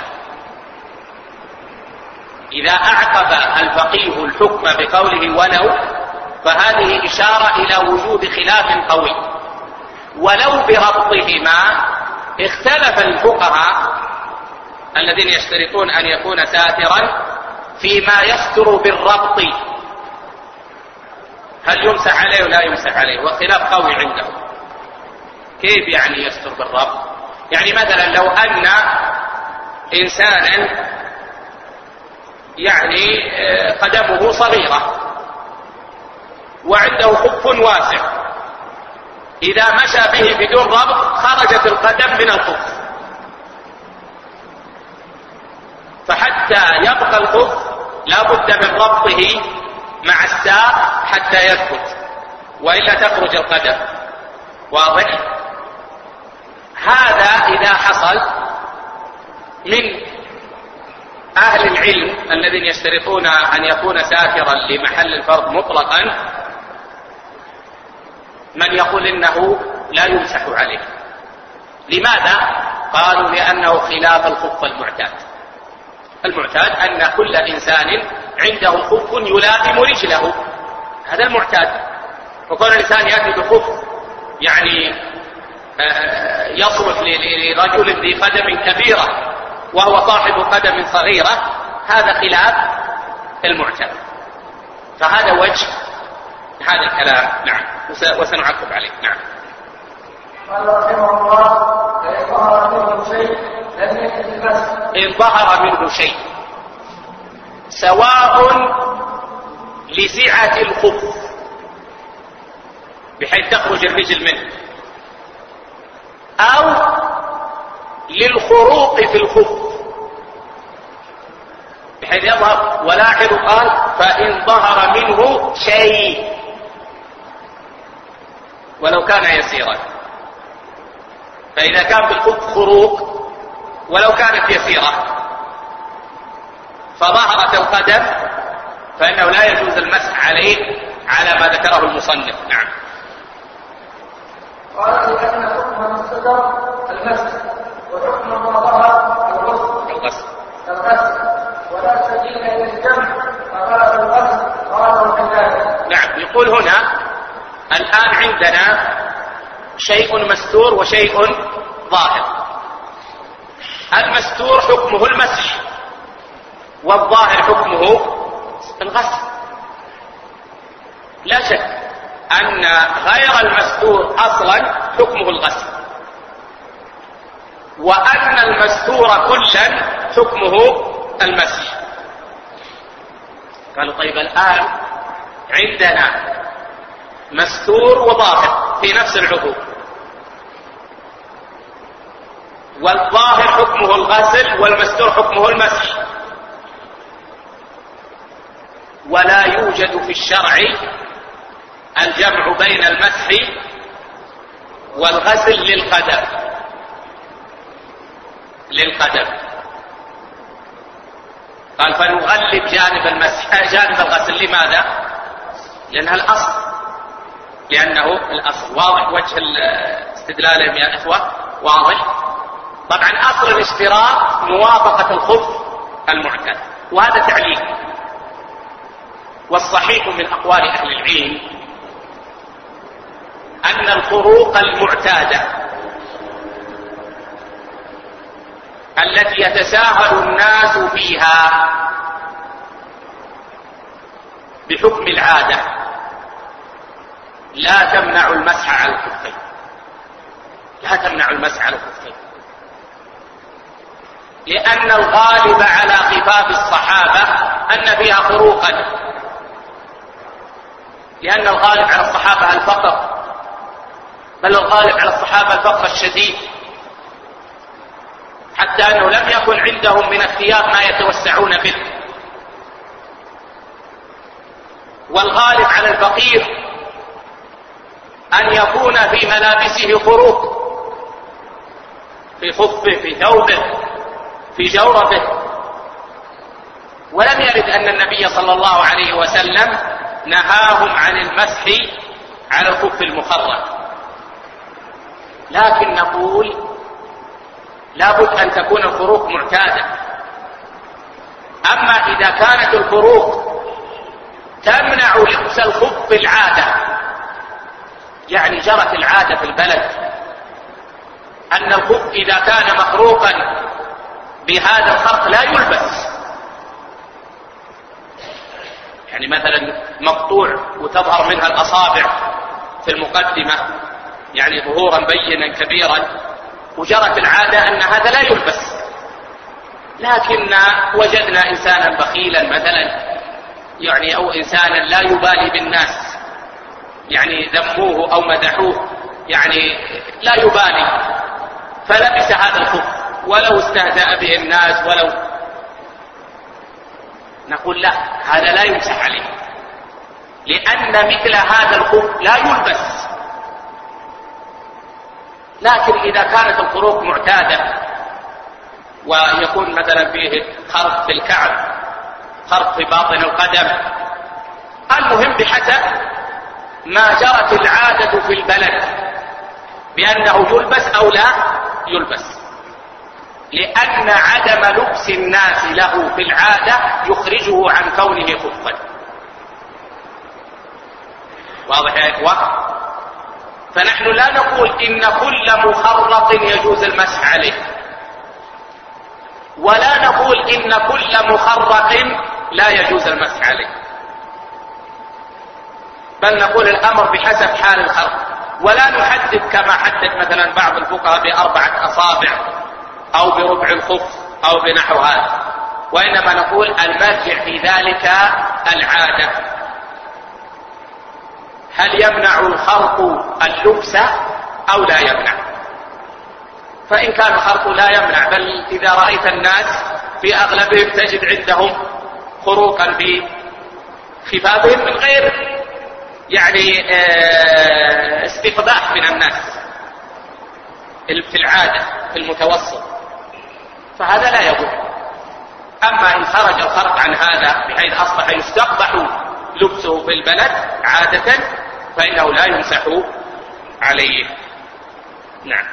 إذا أعقب الفقيه الحكم بقوله ولو، فهذه إشارة إلى وجود خلاف قوي. ولو بربطهما اختلف الفقهاء الذين يشترطون أن يكون ساترا فيما يستر بالربط، هل يمسح عليه ولا يمسح عليه، واختلاف قوي عندهم. كيف يعني يستر بالربط؟ يعني مثلا لو أن إنسانا يعني قدمه صغيرة وعنده خف واسع، إذا مشى به بدون ربط خرجت القدم من الخف، فحتى يبقى الخف لا بد من ربطه مع الساق حتى يثبت، وإلا تخرج القدم. واضح؟ هذا إذا حصل من أهل العلم الذين يشترطون أن يكون ساترا لمحل الفرض مطلقا، من يقول إنه لا يمسح عليه. لماذا؟ قالوا لأنه خلاف الخف المعتاد. المعتاد أن كل إنسان عنده خف يلائم رجله، هذا المعتاد. وكون الإنسان يأتي بخف يعني يصلح لرجل ذي قدم كبيرة وهو صاحب قدم صغيرة، هذا خلاف المعتاد. فهذا وجه هذا الكلام. نعم. وسنعقب عليه. نعم. قال رحمه الله: فإن ظهر منه شيء لم يكن المسح. إن ظهر منه شيء سواء لسعة الخف بحيث تخرج الرجل منه، أو للخروق في الخف بحيث يظهر. ولاحظوا قال فإن ظهر منه شيء ولو كان يسيرا. فإذا كان في الخف خروق ولو كانت يسيرة فظهرت القدم فإنه لا يجوز المسح عليه على ما ذكره المصنف. نعم. قال لأن حكم الصدر المسح وحكم ما ظهر الغسل ولا سبيل إلى الجمع فقال الغسل قال كذلك. نعم. يقول هنا الآن عندنا شيء مستور وشيء ظاهر. المستور حكمه المسح والظاهر حكمه الغسل. لا شك أن غير المستور أصلا حكمه الغسل وأن المستور كلا حكمه المسح. قالوا طيب الآن عندنا مستور وظاهر في نفس العضو والظاهر حكمه الغسل والمستور حكمه المسح ولا يوجد في الشرع الجمع بين المسح والغسل للقدم. قال فنغلب جانب المسح جانب الغسل. لماذا؟ لأنها الأصل، لأنه الأصل. واضح وجه استدلالهم يا إخوة؟ واضح. طبعا أصل الاشتراط موافقة الخف المعتاد وهذا تعليل. والصحيح من أقوال أهل العلم أن الخروق المعتادة التي يتساهل الناس فيها بحكم العادة لا تمنع المسح على الخفين. لا تمنع المسح على الخفين لأن الغالب على خفاف الصحابة أن فيها خروقا، لأن الغالب على الصحابة الفقر، بل الغالب على الصحابة الفقر الشديد حتى أنه لم يكن عندهم من الثياب ما يتوسعون به. والغالب على الفقير أن يكون في ملابسه خروق في خفه في ثوبه في جوربه. ولم يرد أن النبي صلى الله عليه وسلم نهاهم عن المسح على الخف المخرج. لكن نقول لابد أن تكون الخروق معتادة. أما إذا كانت الخروق تمنع لبس الخف العادة، يعني جرت العادة في البلد أن الخف إذا كان مخروقا بهذا الخرق لا يلبس، يعني مثلا مقطوع وتظهر منها الأصابع في المقدمة يعني ظهورا بينا كبيرا، وجرت العادة أن هذا لا يلبس. لكن وجدنا إنسانا بخيلا مثلا يعني أو إنسانا لا يبالي بالناس، يعني ذموه أو مدحوه يعني لا يبالي، فلبس هذا الخف ولو استهزأ به الناس ولو، نقول لا، هذا لا يمسح عليه لأن مثل هذا الخف لا يلبس. لكن إذا كانت الخروق معتادة ويكون مثلا فيه خرق في الكعب، خرق في باطن القدم، المهم بحسب ما جرت العادة في البلد بأنه يلبس أو لا يلبس، لأن عدم لبس الناس له في العادة يخرجه عن كونه خفا. واضح يا إخوة؟ فنحن لا نقول إن كل مخرق يجوز المسح عليه، ولا نقول إن كل مخرق لا يجوز المسح عليه، بل نقول الأمر بحسب حال الخرق، ولا نحدد كما حدد مثلا بعض الفقهاء ب4 أصابع أو بربع الخف أو بنحو هذا، وإنما نقول المرجع في ذلك العادة. هل يمنع الخرق اللبس أو لا يمنع؟ فإن كان الخرق لا يمنع، بل إذا رأيت الناس في أغلبهم تجد عندهم خروقا بخفافهم من غير يعني استقباح من الناس في العادة في المتوسط، فهذا لا يضر. أما إن خرج الخرق عن هذا بحيث أصبح يستقبح لبسه في البلد عادة فإنه لا يمسح عليه. نعم.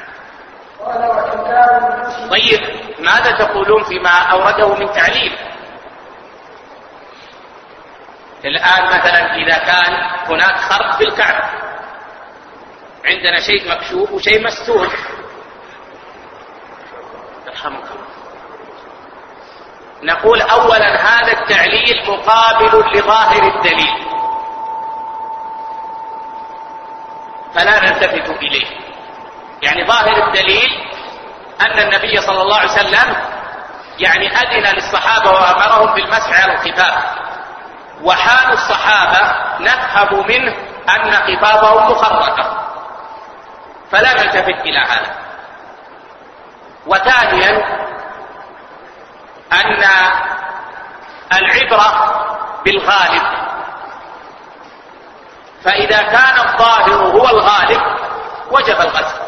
طيب ماذا تقولون فيما أورده من تعليل؟ الآن مثلا إذا كان هناك خرق في الكعبة، عندنا شيء مكشوف وشيء مستور، يرحمك الله، نقول أولا هذا التعليل مقابل لظاهر الدليل فلا نلتفت إليه. يعني ظاهر الدليل أن النبي صلى الله عليه وسلم يعني أذن للصحابة وأمرهم بالمسح على الخفاف، وحال الصحابة نفهم منه أن خفافهم مخرقة، فلا نلتفت إلى هذا. وثانيا أن العبرة بالغالب، فإذا كان الظاهر هو الغالب وجب الغسل،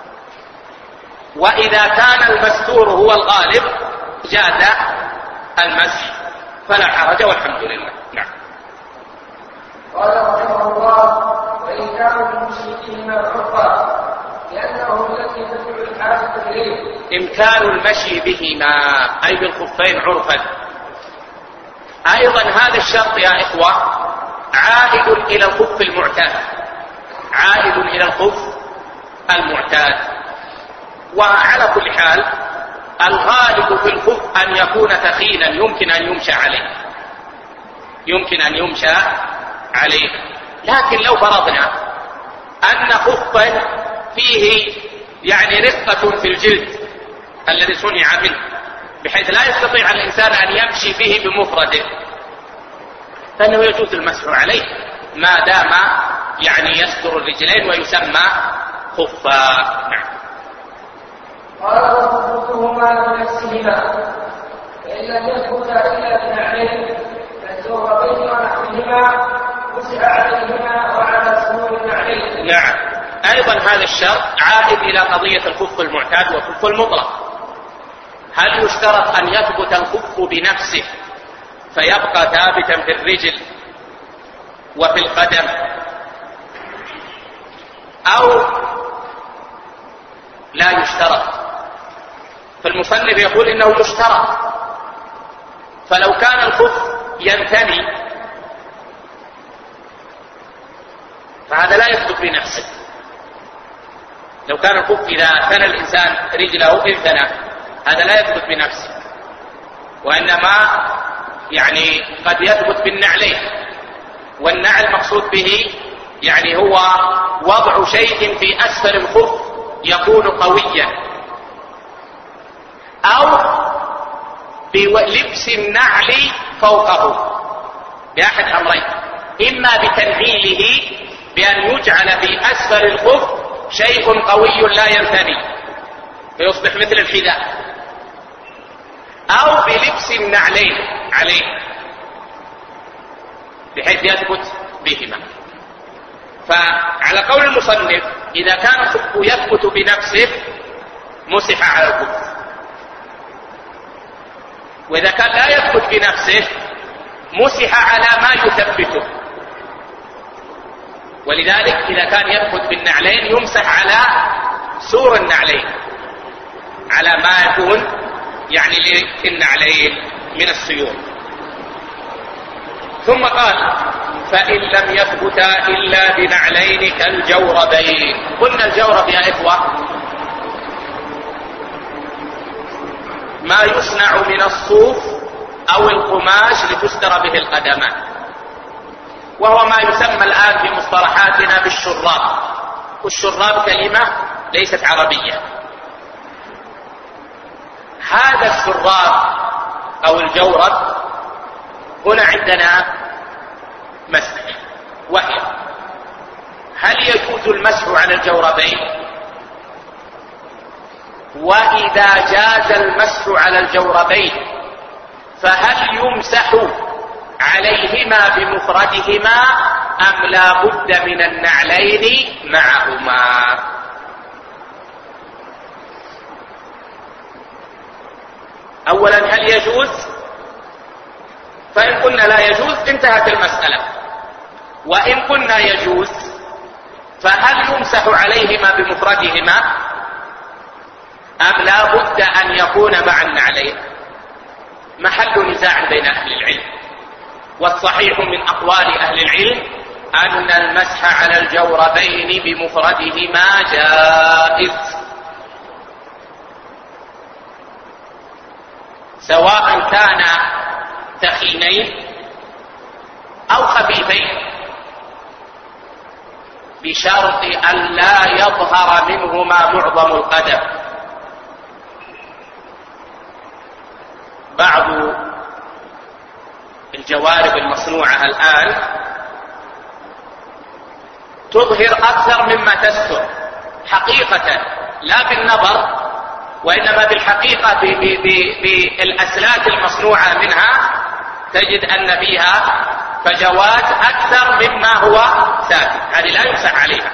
وإذا كان المستور هو الغالب جاز المسح، فلا حرج والحمد لله. نعم. قال رحمه الله: وإن كانوا المشركين عرفا لأنه الذي تدعو الحاجة إليه. إمكان المشي بهما أي بالخفين عرفا. أيضا هذا الشرط يا إخوة عائد إلى الخف المعتاد، عائد إلى الخف المعتاد. وعلى كل حال الغالب في الخف أن يكون ثقيلا يمكن أن يمشى عليه، يمكن أن يمشى عليه. لكن لو فرضنا أن خفا فيه يعني رقة في الجلد الذي صنع منه بحيث لا يستطيع الإنسان أن يمشي به بمفرده، فإنه يجوز المسح عليه ما دام يعني يستر الرجلين ويسمى خفا. نعم. قال: وخفوفهما بنفسهما فإن لم يثبتا إلا بنعلين كالزوربين ونحوهما مسح عليهما وعلى سنون النعلين. نعم. أيضا هذا الشرط عائد إلى قضية الخف المعتاد والخف المطلق. هل يشترط أن يثبت الخف بنفسه فيبقى ثابتا في الرجل وفي القدم، أو لا يشترط؟ فالمصنف يقول إنه يشترط. فلو كان الخف ينثني فهذا لا يثبت بنفسه. لو كان الخف إذا ثنى الإنسان رجله انثنى هذا لا يثبت بنفسه، وإنما يعني قد يثبت بالنعلين. والنعل مقصود به يعني هو وضع شيء في أسفل الخف يكون قويا، أو بلبس النعل فوقه بأحد أمرين: إما بتنعيله بأن يجعل في أسفل الخف شيء قوي لا ينثني فيصبح مثل الحذاء، أو بلبس النعلين عليه بحيث يثبت بهما. فعلى قول المصنف إذا كان الخف يثبت بنفسه مسح على الخف، وإذا كان لا يثبت بنفسه مسح على ما يثبته. ولذلك إذا كان يثبت بالنعلين يمسح على سور النعلين، على ما يكون يعني للنعلين من السيور. ثم قال: فإن لم يثبتا إلا بنعلين كالجوربين. قلنا الجورب يا إخوة ما يصنع من الصوف أو القماش لتستر به القدمان، وهو ما يسمى الآن في مصطلحاتنا بالشراب. والشراب كلمة ليست عربية. هذا الشراب أو الجورب هنا عندنا مسألة، وهي: هل يجوز المسح على الجوربين؟ وإذا جاز المسح على الجوربين فهل يمسح عليهما بمفردهما أم لا بد من النعلين معهما؟ أولا هل يجوز؟ فإن قلنا لا يجوز انتهت المسألة، وإن قلنا يجوز فهل يمسح عليهما بمفردهما أم لا بد أن يكون مع النعلين؟ محل نزاع بين أهل العلم، والصحيح من أقوال أهل العلم أن المسح على الجوربين بمفردهما جائز، سواء كان ثخينين أو خفيفين، بشرط أن لا يظهر منهما معظم القدم. بعض الجوارب المصنوعة الآن تظهر أكثر مما تستر حقيقة، لا بالنظر وإنما بالحقيقة بالأسلاك المصنوعة منها تجد أن فيها فجوات أكثر مما هو ثابت، هذه لا يمسح عليها.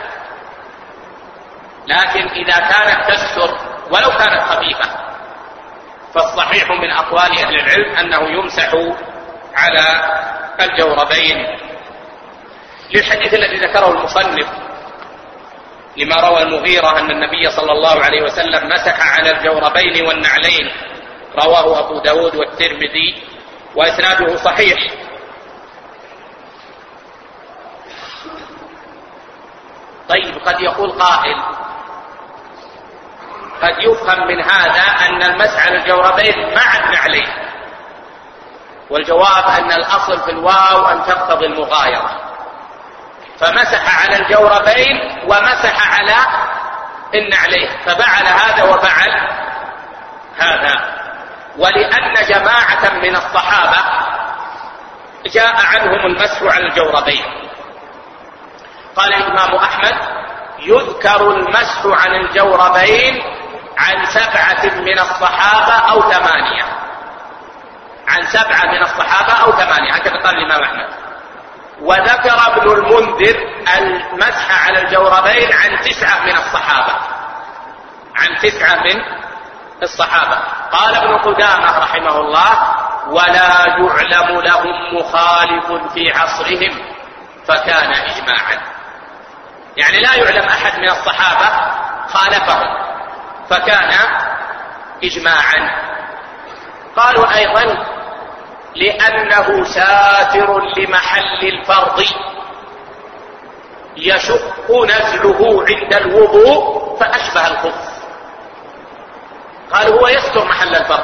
لكن إذا كانت تستر ولو كانت خفيفة فالصحيح من أقوال أهل العلم أنه يمسح على الجوربين، للحديث الذي ذكره المصنف لما روى المغيرة أن النبي صلى الله عليه وسلم مسح على الجوربين والنعلين، رواه أبو داود والترمذي وإسناده صحيح. طيب، قد يقول قائل قد يفهم من هذا أن المسح على الجوربين مع النعلين، والجواب أن الأصل في الواو أن تقتضي المغايرة، فمسح على الجوربين ومسح على النعلين، ففعل هذا وفعل هذا. ولأن جماعة من الصحابة جاء عنهم المسح على الجوربين، قال الإمام أحمد يذكر المسح عن الجوربين عن 7 من الصحابة أو 8، عن 7 من الصحابة أو 8، هكذا قال الإمام أحمد. وذكر ابن المنذر المسح على الجوربين عن 9 من الصحابة، عن 9 من الصحابة. قال ابن قدامة رحمه الله ولا يعلم لهم مخالف في عصرهم فكان إجماعا، يعني لا يعلم أحد من الصحابة خالفهم فكان إجماعا. قالوا أيضا لأنه ساتر لمحل الفرض يشق نزله عند الوضوء فأشبه الخف. قالوا هو يستر محل الفرض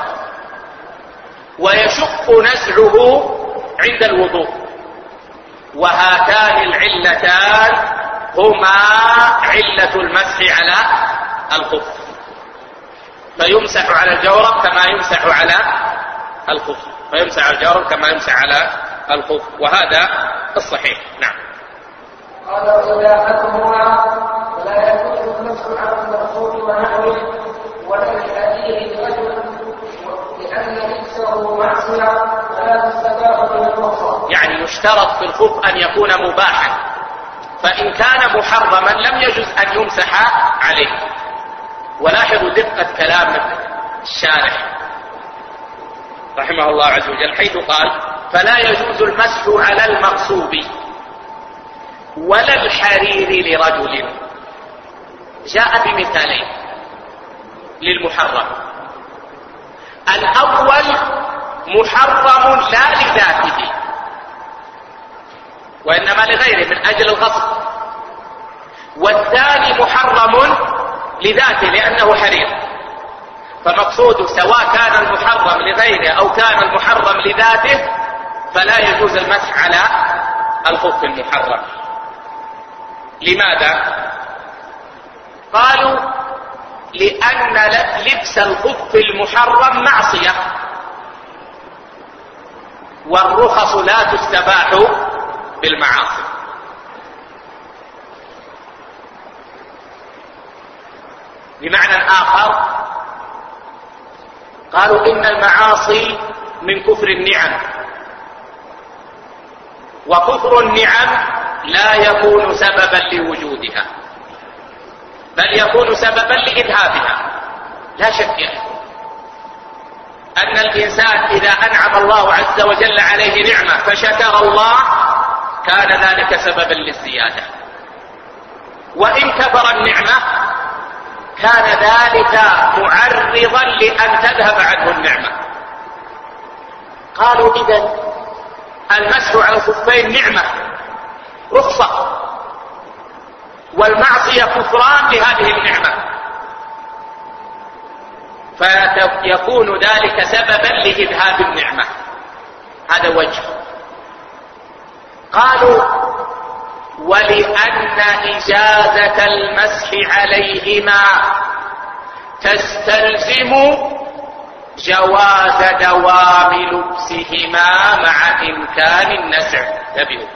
ويشق نزله عند الوضوء، وهاتان العلتان هما علة المسح على الخف، فيمسح على الجورب كما يمسح على الخف، فيمسح على الجورب كما يمسح على الخف، وهذا الصحيح. نعم. قال وإذا أحدهما فلا يجوز المسح على المقصود ونحوه ولا لأبيه لرجل لأن لبسه معصية فلا تستباح به الرخصة. يعني يشترط في الخف أن يكون مباحا، فإن كان محرما لم يجوز أن يمسح عليه. ولاحظوا دقة كلام الشارح رحمه الله عز وجل حيث قال فلا يجوز المسح على المغصوب ولا الحرير لرجل، جاء بمثالين للمحرم. الأول محرم لا لذاته وإنما لغيره من أجل الغصب، والثاني محرم لذاته لأنه حرير. فمقصود سواء كان المحرم لغيره أو كان المحرم لذاته فلا يجوز المسح على الخف المحرم. لماذا؟ قالوا لأن لبس الخف المحرم معصية، والرخص لا تستباح بالمعاصي. بمعنى آخر قالوا إن المعاصي من كفر النعم، وكفر النعم لا يكون سببا لوجودها بل يكون سببا لإذهابها. لا شك أن الإنسان إذا أنعم الله عز وجل عليه نعمة فشكر الله كان ذلك سببا للزيادة، وإن كفر النعمة كان ذلك معرضا لأن تذهب عنه النعمة. قالوا إذن المسح على الخفين نعمة رخصة، والمعصية كفران لهذه النعمة، فيكون ذلك سببا لإذهاب النعمة. هذا وجه. قالوا ولأن إجازة المسح عليهما تستلزم جواز دوام لبسهما مع إمكان النزع. انتبهوا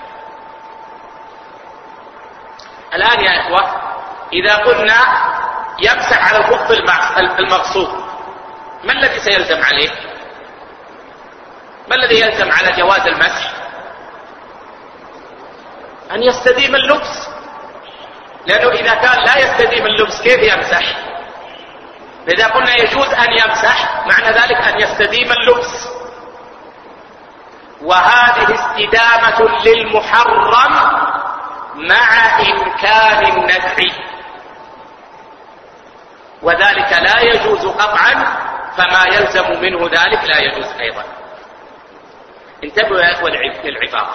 الآن يا إخوة، إذا قلنا يمسح على الخف المغصوب، ما الذي سيلزم عليه؟ ما الذي يلزم على جواز المسح؟ أن يستديم اللبس، لأنه إذا كان لا يستديم اللبس كيف يمسح؟ إذا قلنا يجوز أن يمسح معنى ذلك أن يستديم اللبس، وهذه استدامة للمحرم مع إمكان النزع، وذلك لا يجوز قطعا، فما يلزم منه ذلك لا يجوز أيضا. انتبهوا يا إخوة للعبارة،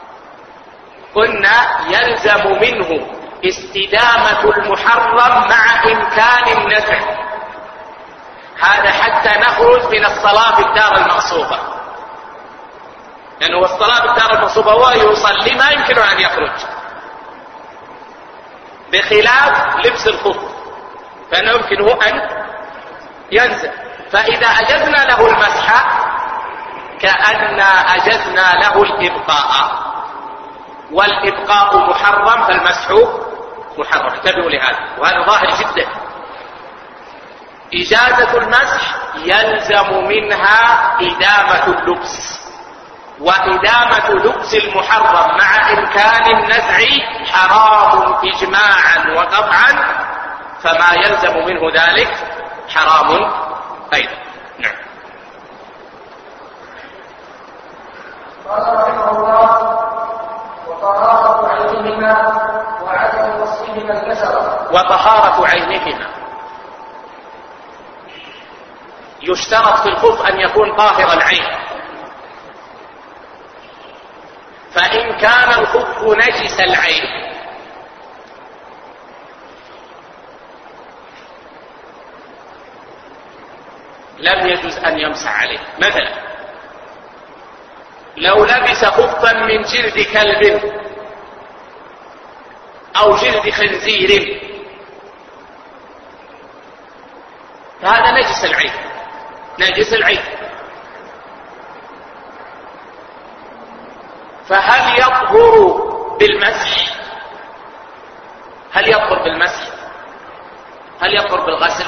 قلنا يلزم منه استدامة المحرم مع إمكان النزع، هذا حتى نخرج من الصلاة في الدار المغصوبة، لأنه الصلاة في الدار المغصوبة هو يصلي ما يمكن أن يخرج، بخلاف لبس الخف فإنه يمكنه أن ينزل. فإذا أجزنا له المسح كأن أجزنا له الإبقاء، والإبقاء محرم فالمسح محرم. انتبهوا لهذا، وهذا ظاهر جدا. إجازة المسح يلزم منها إدامة اللبس، وإدامة لبس المحرم مع إمكان النزع حرام إجماعا وقطعا، فما يلزم منه ذلك حرام أيضا. نعم. قال رحمه الله: وطهارة عينهما وعدم وصفهما الكسرة. وطهارة عينهما، يشترط في الخف أن يكون طاهر العين، فإن كان الخف نجس العين لم يجوز أن يمسح عليه. مثلا لو لبس خفا من جلد كلب أو جلد خنزير فهذا نجس العين، نجس العين، فهل يطهر بالمسح؟ هل يطهر بالمسح؟ هل يطهر بالغسل؟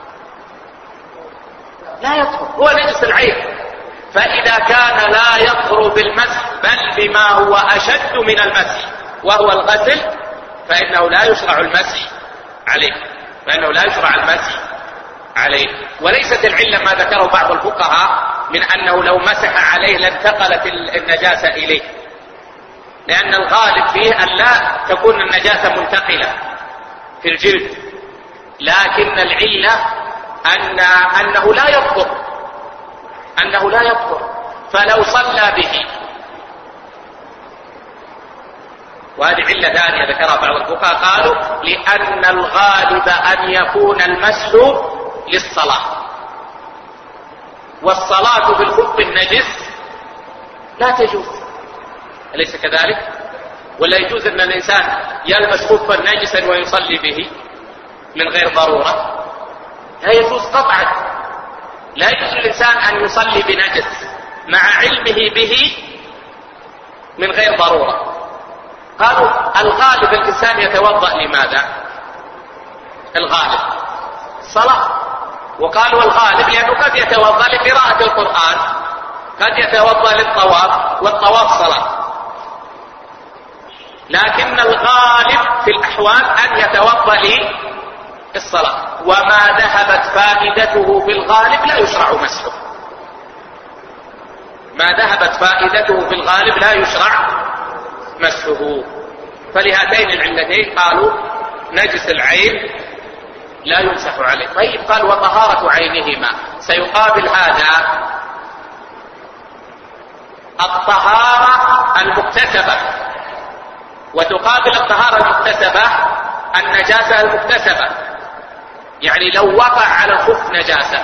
لا يطهر، هو نجس العين. فإذا كان لا يطهر بالمسح بل بما هو أشد من المسح وهو الغسل فإنه لا يشرع المسح عليه، فإنه لا يشرع المسح عليه. وليست العلة ما ذكره بعض الفقهاء من أنه لو مسح عليه لانتقلت النجاسة إليه، لأن الغالب فيه أن لا تكون النجاسة منتقلة في الجلد، لكن العلة أنه لا يطهر، أنه لا يطهر، فلو صلى به، وهذه علة ثانية ذكرها بعض الفقهاء، قالوا لأن الغالب أن يكون المسح للصلاة، والصلاة بالخف النجس لا تجوز، أليس كذلك؟ ولا يجوز أن الإنسان يلبس خفا نجسا ويصلي به من غير ضرورة؟ لا يجوز قطعا، لا يجوز للإنسان أن يصلي بنجس مع علمه به من غير ضرورة. قالوا الغالب الإنسان يتوضأ لماذا؟ الغالب صلاة، وقال والغالب لأنه قد يتوضأ لقراءة القرآن، قد يتوضأ للطواف، والطواف صلاة، لكن الغالب في الأحوال أن يتوضأ للصلاة. وما ذهبت فائدته في الغالب لا يشرع مسحه، ما ذهبت فائدته في الغالب لا يشرع مسحه. فلهاتين العلتين قالوا نجس العين لا يمسح عليه. طيب قال وطهارة عينهما، سيقابل هذا الطهارة المكتسبة، وتقابل الطهارة المكتسبة النجاسة المكتسبة. يعني لو وقع على الخف نجاسة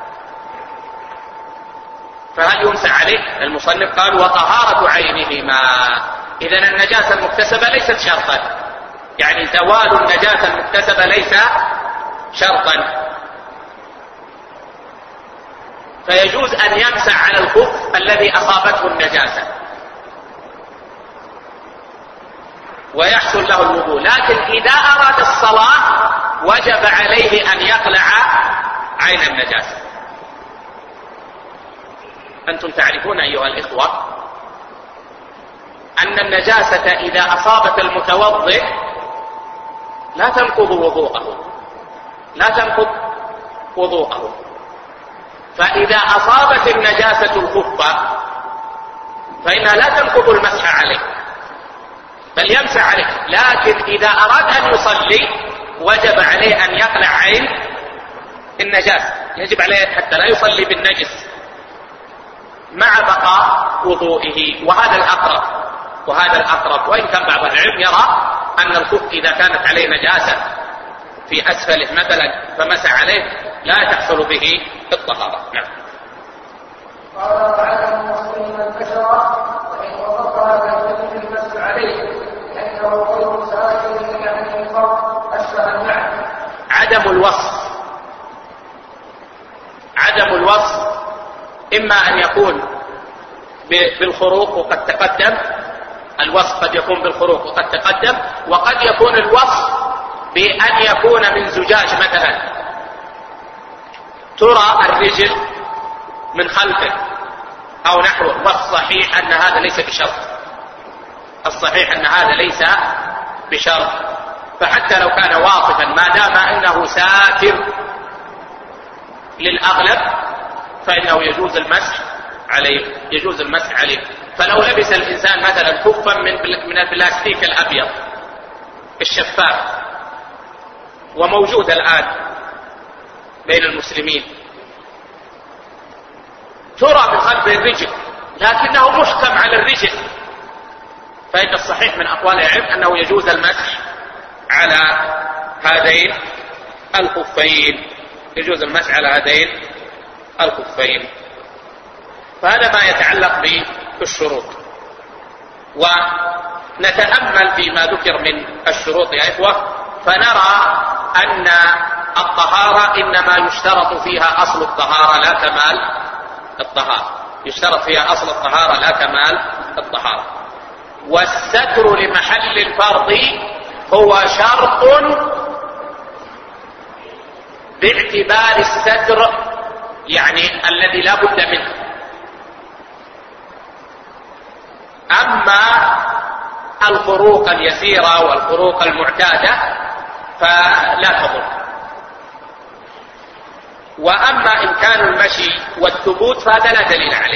فهل يمسح عليه؟ المصنف قال وطهارة عينهما. إذن النجاسة المكتسبة ليست شرطا، يعني زوال النجاسة المكتسبة ليس شرطا، فيجوز أن يمسح على الخف الذي أصابته النجاسة ويحصل له الوضوء. لكن إذا أراد الصلاة وجب عليه أن يقلع عين النجاسة. أنتم تعرفون أيها الإخوة أن النجاسة إذا أصابت المتوضئ لا تنقض وضوءه، لا تنقض وضوءه. فإذا أصابت النجاسة الخف فإنها لا تنقض المسح عليه بل يمسح عليه. لكن إذا أراد أن يصلي وجب عليه أن يقلع عين النجاسة، يجب عليه حتى لا يصلي بالنجس مع بقاء وضوئه. وهذا الأقرب، وهذا الأقرب. وإن كان بعض العلم يرى أن الخف إذا كانت عليه نجاسة في أسفله مثلا فمسح عليه لا تحصل به الطهارة. نعم. قال وعدم مسلم من كسر فإن وقفها فيجب المسح عليه لأنه غير سائل يعني الفرق أشبه النعم. عدم الوصف، عدم الوصف إما أن يكون بالخروق وقد تقدم، الوصف قد يكون بالخروق وقد تقدم، وقد يكون الوصف بأن يكون من زجاج مثلا ترى الرجل من خلفه أو نحوه. والصحيح أن هذا ليس بشرط، الصحيح أن هذا ليس بشرط. فحتى لو كان واصفا ما دام أنه ساتر للأغلب فإنه يجوز المسح عليه، يجوز المسح عليه. فلو لبس الإنسان مثلا كفا من البلاستيك الأبيض الشفاف وموجود الآن بين المسلمين، ترى من خلف الرجل لكنه محكم على الرجل، فإن الصحيح من أقوال العلم أنه يجوز المسح على هذين الخفين، يجوز المسح على هذين الخفين. فهذا ما يتعلق بالشروط. ونتأمل فيما ذكر من الشروط يا إخوة، فنرى أن الطهارة إنما يشترط فيها أصل الطهارة لا كمال الطهارة، يشترط فيها أصل الطهارة لا كمال الطهارة. والستر لمحل الفرض هو شرط باعتبار الستر يعني الذي لا بد منه. أما الفروق اليسيرة والفروق المعتادة فلا تضر. وأما إمكان المشي والثبوت فهذا لا دليل عليه،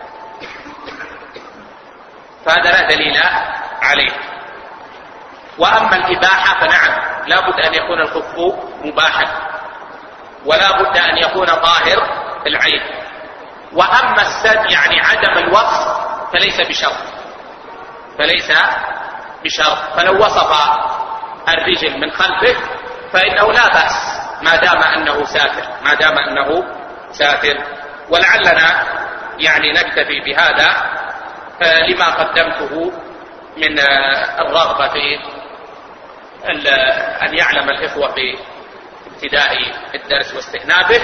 فهذا لا دليل عليه. وأما الإباحة فنعم لا بد أن يكون الخف مباحا ولا بد أن يكون ظاهر العين. وأما السد يعني عدم الوصف فليس بشرط، فليس بشرط. فلو وصف الرجل من خلفه فإنه لا بأس ما دام أنه ساتر، ما دام أنه ساتر. ولعلنا يعني نكتفي بهذا لما قدمته من الرغبة في أن يعلم الإخوة بابتداء الدرس واستئنافه.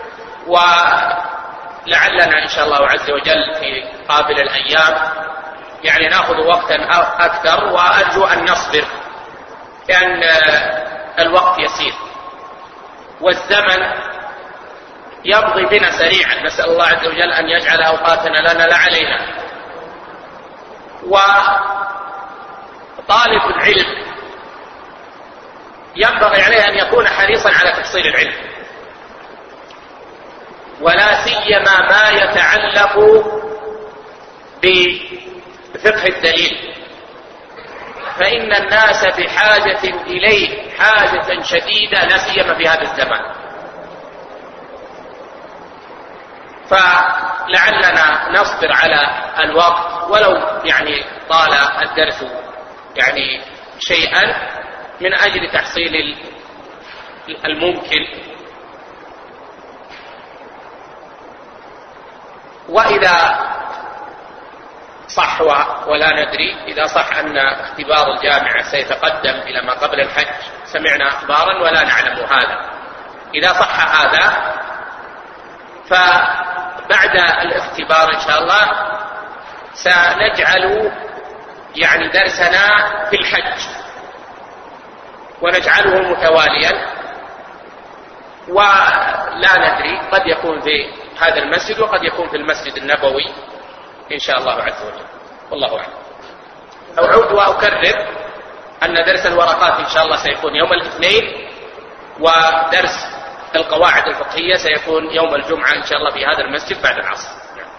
ولعلنا إن شاء الله عز وجل في قابل الأيام يعني نأخذ وقتا أكثر، وأرجو أن نصبر لأن الوقت يسير والزمن يمضي بنا سريعا، نسأل الله عز وجل أن يجعل أوقاتنا لنا لا علينا. وطالب العلم ينبغي عليه أن يكون حريصا على تحصيل العلم، ولا سيما ما يتعلق بفقه الدليل، فإن الناس بحاجة إليه حاجة شديدة، لا سيما في هذا الزمان. فلعلنا نصبر على الوقت ولو طال الدرس شيئا من أجل تحصيل الممكن. وإذا صح ولا ندري، إذا صح أن اختبار الجامعة سيتقدم إلى ما قبل الحج، سمعنا أخبارا ولا نعلم هذا، إذا صح هذا فبعد الاختبار إن شاء الله سنجعل درسنا في الحج ونجعله متواليا، ولا ندري قد يكون في هذا المسجد وقد يكون في المسجد النبوي إن شاء الله عز وجل، والله أعلم. أعود وأكرر أن درس الورقات إن شاء الله سيكون يوم الاثنين، ودرس القواعد الفقهية سيكون يوم الجمعة إن شاء الله في هذا المسجد بعد العصر.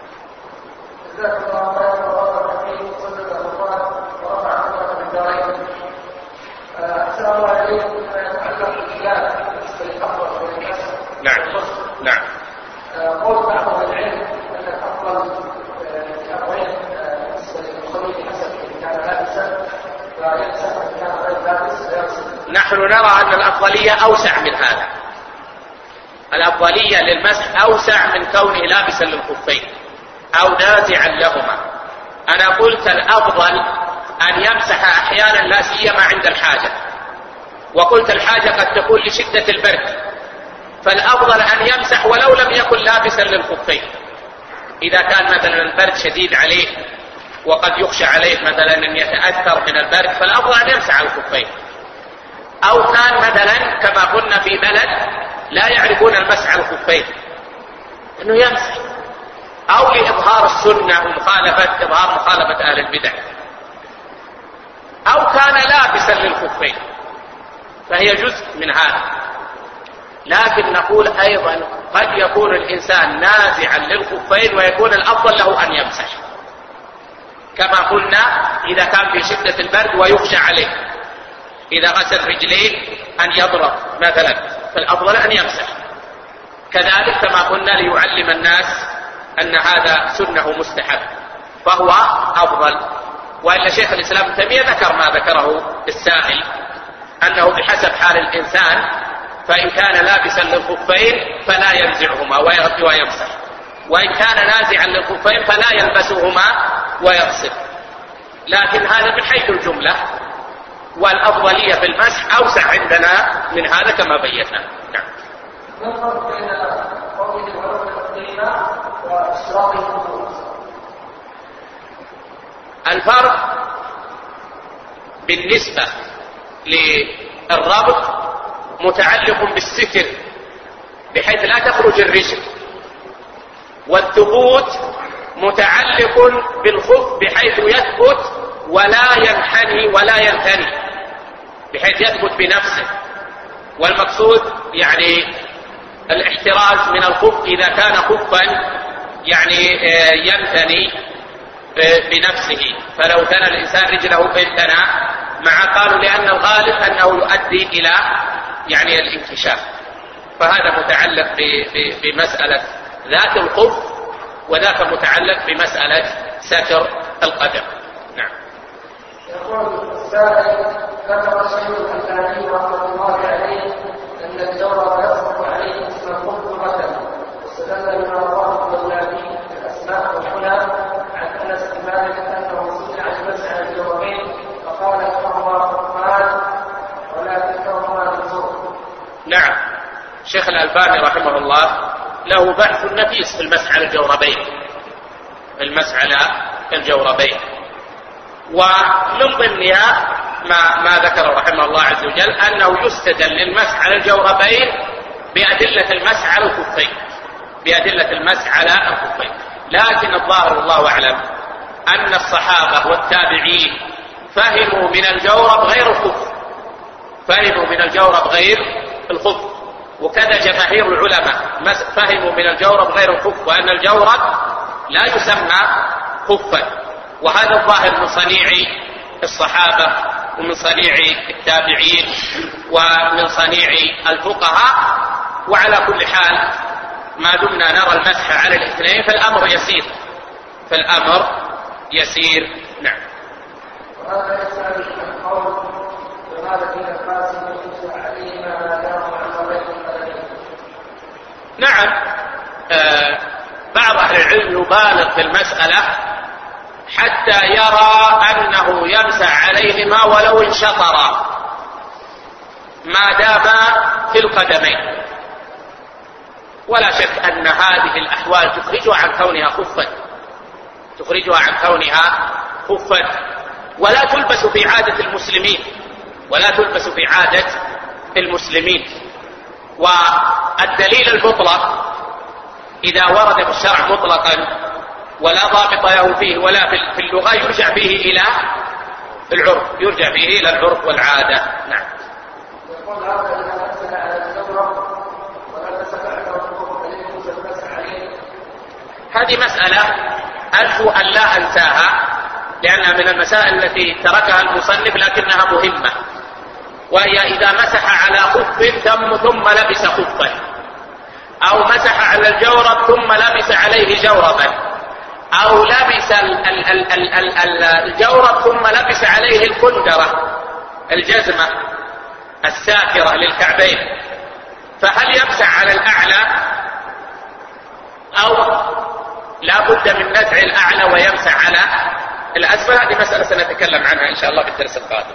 نعم نعم. قول بعض العلم أن الأفضل للأبوين المصلي حسب إن كان لابسا فيمسح، وإن كان غير لابس فيغسل. نحن نرى أن الأفضلية أوسع من هذا، الأفضلية للمسح أوسع من كونه لابسا للخفين أو نازعا لهما. أنا قلت الأفضل أن يمسح أحيانا لا سيما عند الحاجة، وقلت الحاجة قد تكون لشدة البرد، فالأفضل أن يمسح ولو لم يكن لابسا للخفين. إذا كان مثلا البرد شديد عليه وقد يخشى عليه مثلا أن يتأثر من البرد، فالأفضل أن يمسح الخفين. أو كان مثلا كما قلنا في بلد لا يعرفون المسح على الخفين، أنه يمسح، أو لإظهار السنة وإظهار مخالفة أهل البدع، أو كان لابسا للخفين فهي جزء من هذا. لكن نقول أيضا قد يكون الإنسان نازعا للخفين ويكون الأفضل له أن يمسح، كما قلنا إذا كان في شدة البرد ويخشى عليه، إذا غسل رجليه أن يضرب مثلا فالأفضل أن يمسح. كذلك كما قلنا ليعلم الناس أن هذا سنة مستحب فهو أفضل. وإلا شيخ الإسلام ابن تيمية ذكر ما ذكره السائل، أنه بحسب حال الإنسان، فإن كان لابسا للخفين فلا ينزعهما ويمسح، وإن كان نازعا للخفين فلا يلبسهما ويغسل. لكن هذا من حيث الجملة، والأفضلية في المسح أوسع عندنا من هذا كما بينا. نعم. ما الفرق بين قوله الورق القديمة واشتراط الخروج؟ الفرق بالنسبة للربط متعلق بالستر بحيث لا تخرج الرجل، والثبوت متعلق بالخف بحيث يثبت ولا ينحني ولا ينثني، بحيث يثبت بنفسه. والمقصود الاحتراز من الخف إذا كان خفا ينثني بنفسه، فلو ثنى الإنسان رجله فانثنى قالوا لأن الغالب أنه يؤدي إلى الانكشاف، فهذا متعلق بمسألة ذات الخف، وذاك متعلق بمسألة ستر القدم. نعم. يقول السائل: ذكر الشيخ الألباني رحمه الله عليه أن الجورب يصرف عليه اسم الخف لغة، واستدل بما رواه الدولابي في الأسماء والحنى عن أنس بن مالك أنه سئل عن المسح على الجوربين فقال إنهما خفان ولكنهما بالزور. نعم. الشيخ الألباني رحمه الله له بحث نفيس في المسح على الجوربين، ومن ضمنها ما ذكر رحمه الله عز وجل أنه يستدل للمسح على الجوربين بأدلة المسح على الخفين، بأدلة المسح على الخفين. لكن الظاهر والله أعلم أن الصحابة والتابعين فهموا من الجورب غير الخف، فهموا من الجورب غير الخف، وكذا جماهير العلماء فهموا من الجورب غير الخف، وأن الجورب لا يسمى خفا. وهذا الظاهر من صنيع الصحابة ومن صنيع التابعين ومن صنيع الفقهاء. وعلى كل حال ما دمنا نرى المسح على الاثنين فالأمر يسير، فالأمر يسير. نعم. وهذا يسأل القول وهذا في القاسم يمسح عليه ما دام عن غير القدمين. نعم. بعض أهل العلم يبالغ في المسألة حتى يرى أنه يمسح عليهما ولو انشطرا ما دام في القدمين، ولا شك أن هذه الأحوال تخرجها عن كونها خفا، تخرجها عن كونها خفا، ولا تلبس في عادة المسلمين، ولا تلبس في عادة المسلمين. والدليل المطلق إذا ورد في الشرع مطلقا ولا ضابط له فيه ولا في اللغة يرجع به إلى العرف، يرجع به إلى العرف والعادة. نعم. يقول هذا إذا مسح على الجورب ولبس بعده الخف هل يجوز المسح عليه؟ هذه مسألة أرجو أن لا أنساها، لأنها من المسائل التي تركها المصنف لكنها مهمة، وهي إذا مسح على خف ثم لبس خفا، أو مسح على الجورب ثم لبس عليه جوربا، أو لبس الجورب ثم لبس عليه الكندرة الجزمة الساترة للكعبين، فهل يمسح على الأعلى أو لا بد من نزع الأعلى ويمسح على الأسفل؟ هذه مسألة سنتكلم عنها إن شاء الله في الدرس القادم.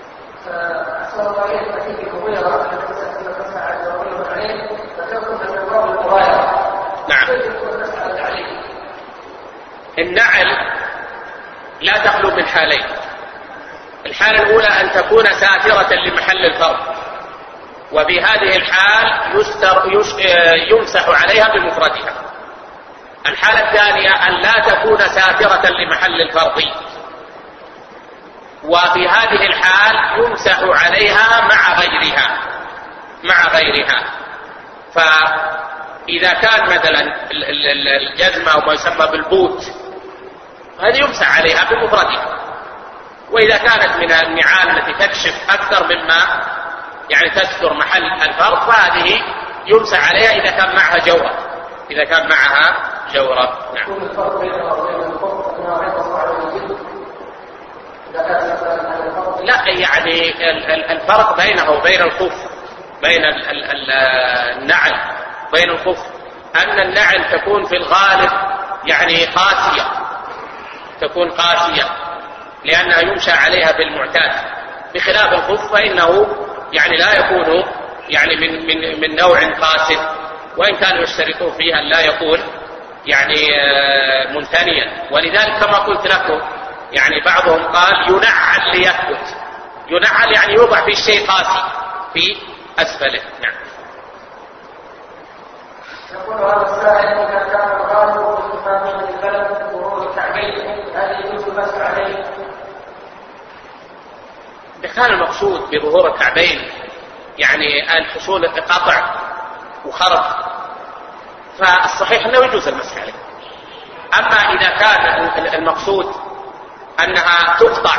نعم. النعل لا تخلو من حالين. الحالة الأولى أن تكون ساترة لمحل الفرض، وفي هذه الحال يمسح عليها بمفردها. الحالة الثانية أن لا تكون ساترة لمحل الفرض، وفي هذه الحال يمسح عليها مع غيرها. فإذا كان مثلا الجزمة أو ما يسمى بالبوت هذه يمسح عليها بمفردها، وإذا كانت من النعال التي تكشف أكثر مما يعني تستر محل الفرض فهذه يمسح عليها إذا كان معها جورب، إذا كان معها جورب. نعم. لا يعني الفرق بينه وبين الخف، بين النعل بين الخف أن النعل تكون في الغالب يعني قاسية، تكون قاسية لأنها يمشى عليها بالمعتاد، بخلاف الخف فإنه يعني لا يكون يعني من نوع قاسي، وإن كانوا يشترطون فيها لا يكون يعني منثنيا. ولذلك كما قلت لكم يعني بعضهم قال ينعل ليثبت، ينعل يعني يوضع في شيء قاسي في أسفله. نعم. يقول هذا السائل إذا كان الغالب في البلد ورود الكعبين هل يجوز المسح عليه؟ إذا كان المقصود بظهور الكعبين يعني الحصول قطع وخرق فالصحيح أنه يجوز المسح عليه. أما إذا كان المقصود أنها تقطع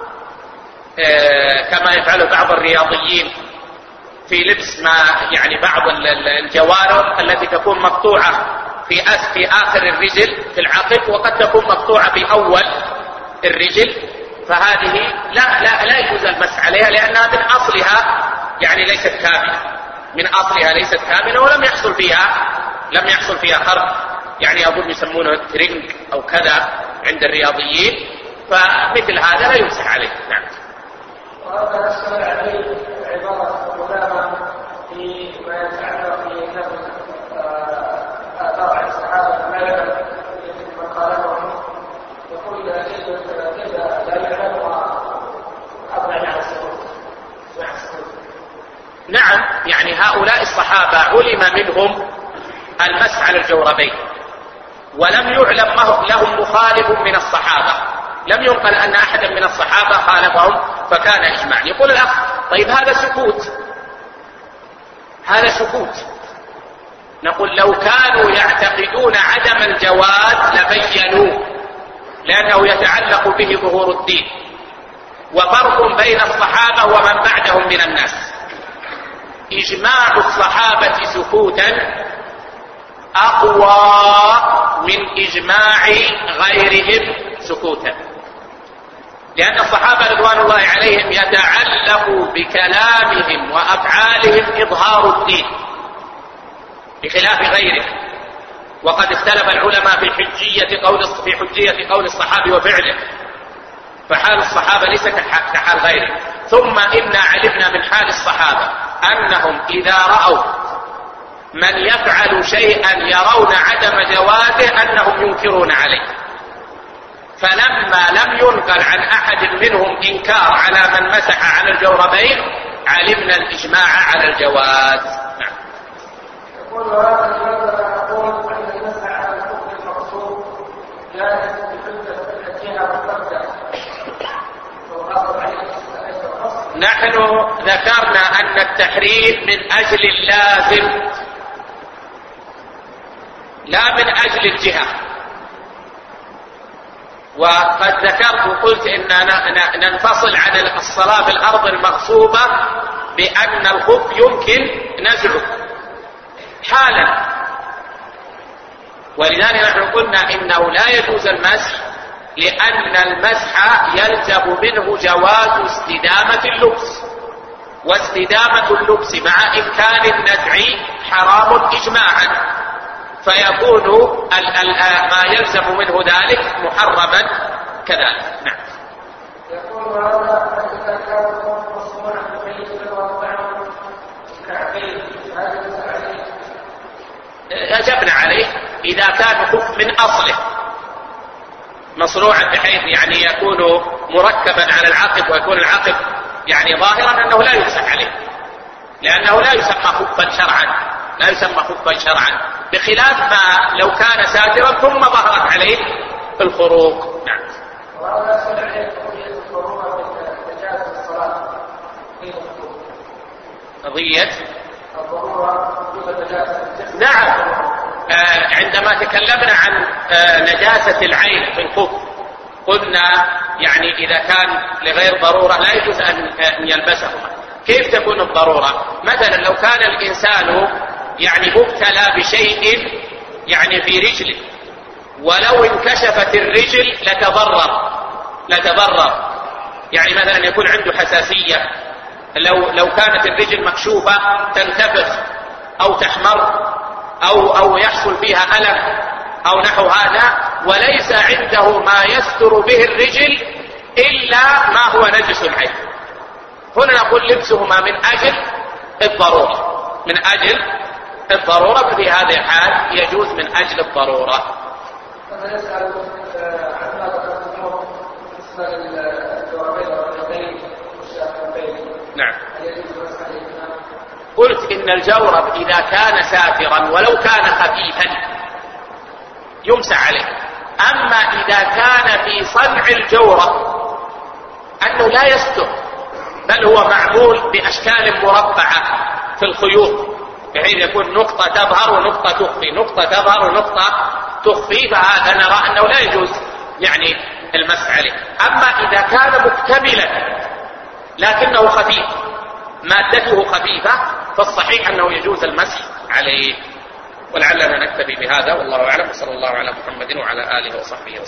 كما يفعل بعض الرياضيين في لبس ما يعني بعض الجوارب التي تكون مقطوعة في آخر الرجل في العقب وقد تكون مقطوعة في أول الرجل، فهذه لا يجوز المسح عليها لأنها من أصلها يعني ليست كاملة، من أصلها ليست كاملة ولم يحصل فيها خرق، يعني أظن يسمونه ترينج أو كذا عند الرياضيين، فمثل هذا لا يمسح عليه. نعم. وهذا أسأل عليه عبارة مدامة فيما يتعلق بنفس آثار عن الصحابة لا يعلم من خالفهم، يقول كذا لا يعلم وأضعن على السرور. نعم، يعني هؤلاء الصحابة علم منهم المسح على الجوربين، ولم يعلم لهم مخالف من الصحابة، لم ينقل أن أحدا من الصحابة خالفهم فكان إجماعا. يقول الأخ طيب هذا سكوت، هذا سكوت. نقول لو كانوا يعتقدون عدم الجواز لبينوه، لأنه يتعلق به ظهور الدين، وفرق بين الصحابة ومن بعدهم من الناس. إجماع الصحابة سكوتا أقوى من إجماع غيرهم سكوتا، لأن الصحابة رضوان الله عليهم يتعلق بكلامهم وأفعالهم إظهار الدين بخلاف غيره. وقد اختلف العلماء في حجية قول الصحابي وفعله، فحال الصحابة ليس كحال غيره. ثم إنا علمنا من حال الصحابة أنهم إذا رأوا من يفعل شيئا يرون عدم جوازه أنهم ينكرون عليه، فلما لم ينقل عن أحد منهم إنكار على من مسح على الجوربين علمنا الإجماع على الجواز. نعم. يقول وهذا الجواز نقول أن المسح على الخف المقصود جائز بحجة الجهة والمبدأ. نحن ذكرنا أن التحريم من أجل اللازم لا من أجل الجهة، وقد ذكرت وقلت إننا ننفصل عن الصلاة في الأرض المغصوبة بأن الخف يمكن نزعه حالا، ولذلك نحن قلنا إنه لا يجوز المسح، لأن المسح يلزم منه جواز استدامة اللبس، واستدامة اللبس مع إمكان النزع حرام إجماعا، فيكون ما يلزم منه ذلك محرما كذلك. نعم. يقول هذا إذا كان مصنوعا بخيط وضعه كعبين هذا عليه؟ أجبنا عليه إذا كان خف من أصله مصنوعا بحيث يعني يكون مركبا على العقب، ويكون العقب يعني ظاهرا أنه لا يمسح عليه، لأنه لا يسمى خفا شرعا، لا يسمى خفا شرعا، بخلاف ما لو كان ساترا ثم ظهرت عليه الخروق. نعم. وهذا يسأل عليه قضية الضرورة بنجاسة الصلاة في قضية الضرورة بنجاسة. نعم. عندما تكلمنا عن نجاسة العين في الخف قلنا يعني إذا كان لغير ضرورة لا يجوز أن يلبسهما. كيف تكون الضرورة؟ مثلا لو كان الإنسان يعني مبتلى بشيء يعني في رجله، ولو انكشفت الرجل لتضرر، يعني مثلا يكون عنده حساسية، لو كانت الرجل مكشوفة تنتفخ أو تحمر أو يحصل فيها ألم أو نحو هذا، وليس عنده ما يستر به الرجل إلا ما هو نجس العين، هنا نقول لبسهما من أجل الضرورة، من أجل الضرورة، في هذه الحال يجوز من أجل الضرورة. أنا يسأل عن ماذا تقول بالنسبة للجوابين والرجلين والشاكبين. نعم. قلت إن الجورب إذا كان سافرا ولو كان خفيفا يمسح عليه، أما إذا كان في صنع الجورب أنه لا يستر بل هو معمول بأشكال مربعة في الخيوط بحيث يكون نقطة تظهر ونقطة تخفي، نقطة تظهر ونقطة تخفي، فهذا نرى أنه لا يجوز يعني المسح عليه. أما إذا كان مكتملا لكنه خفيف مادته خفيفة فالصحيح أنه يجوز المسح عليه. ولعلنا نكتفي بهذا والله أعلم، وصلى الله على محمد وعلى آله وصحبه وسلم.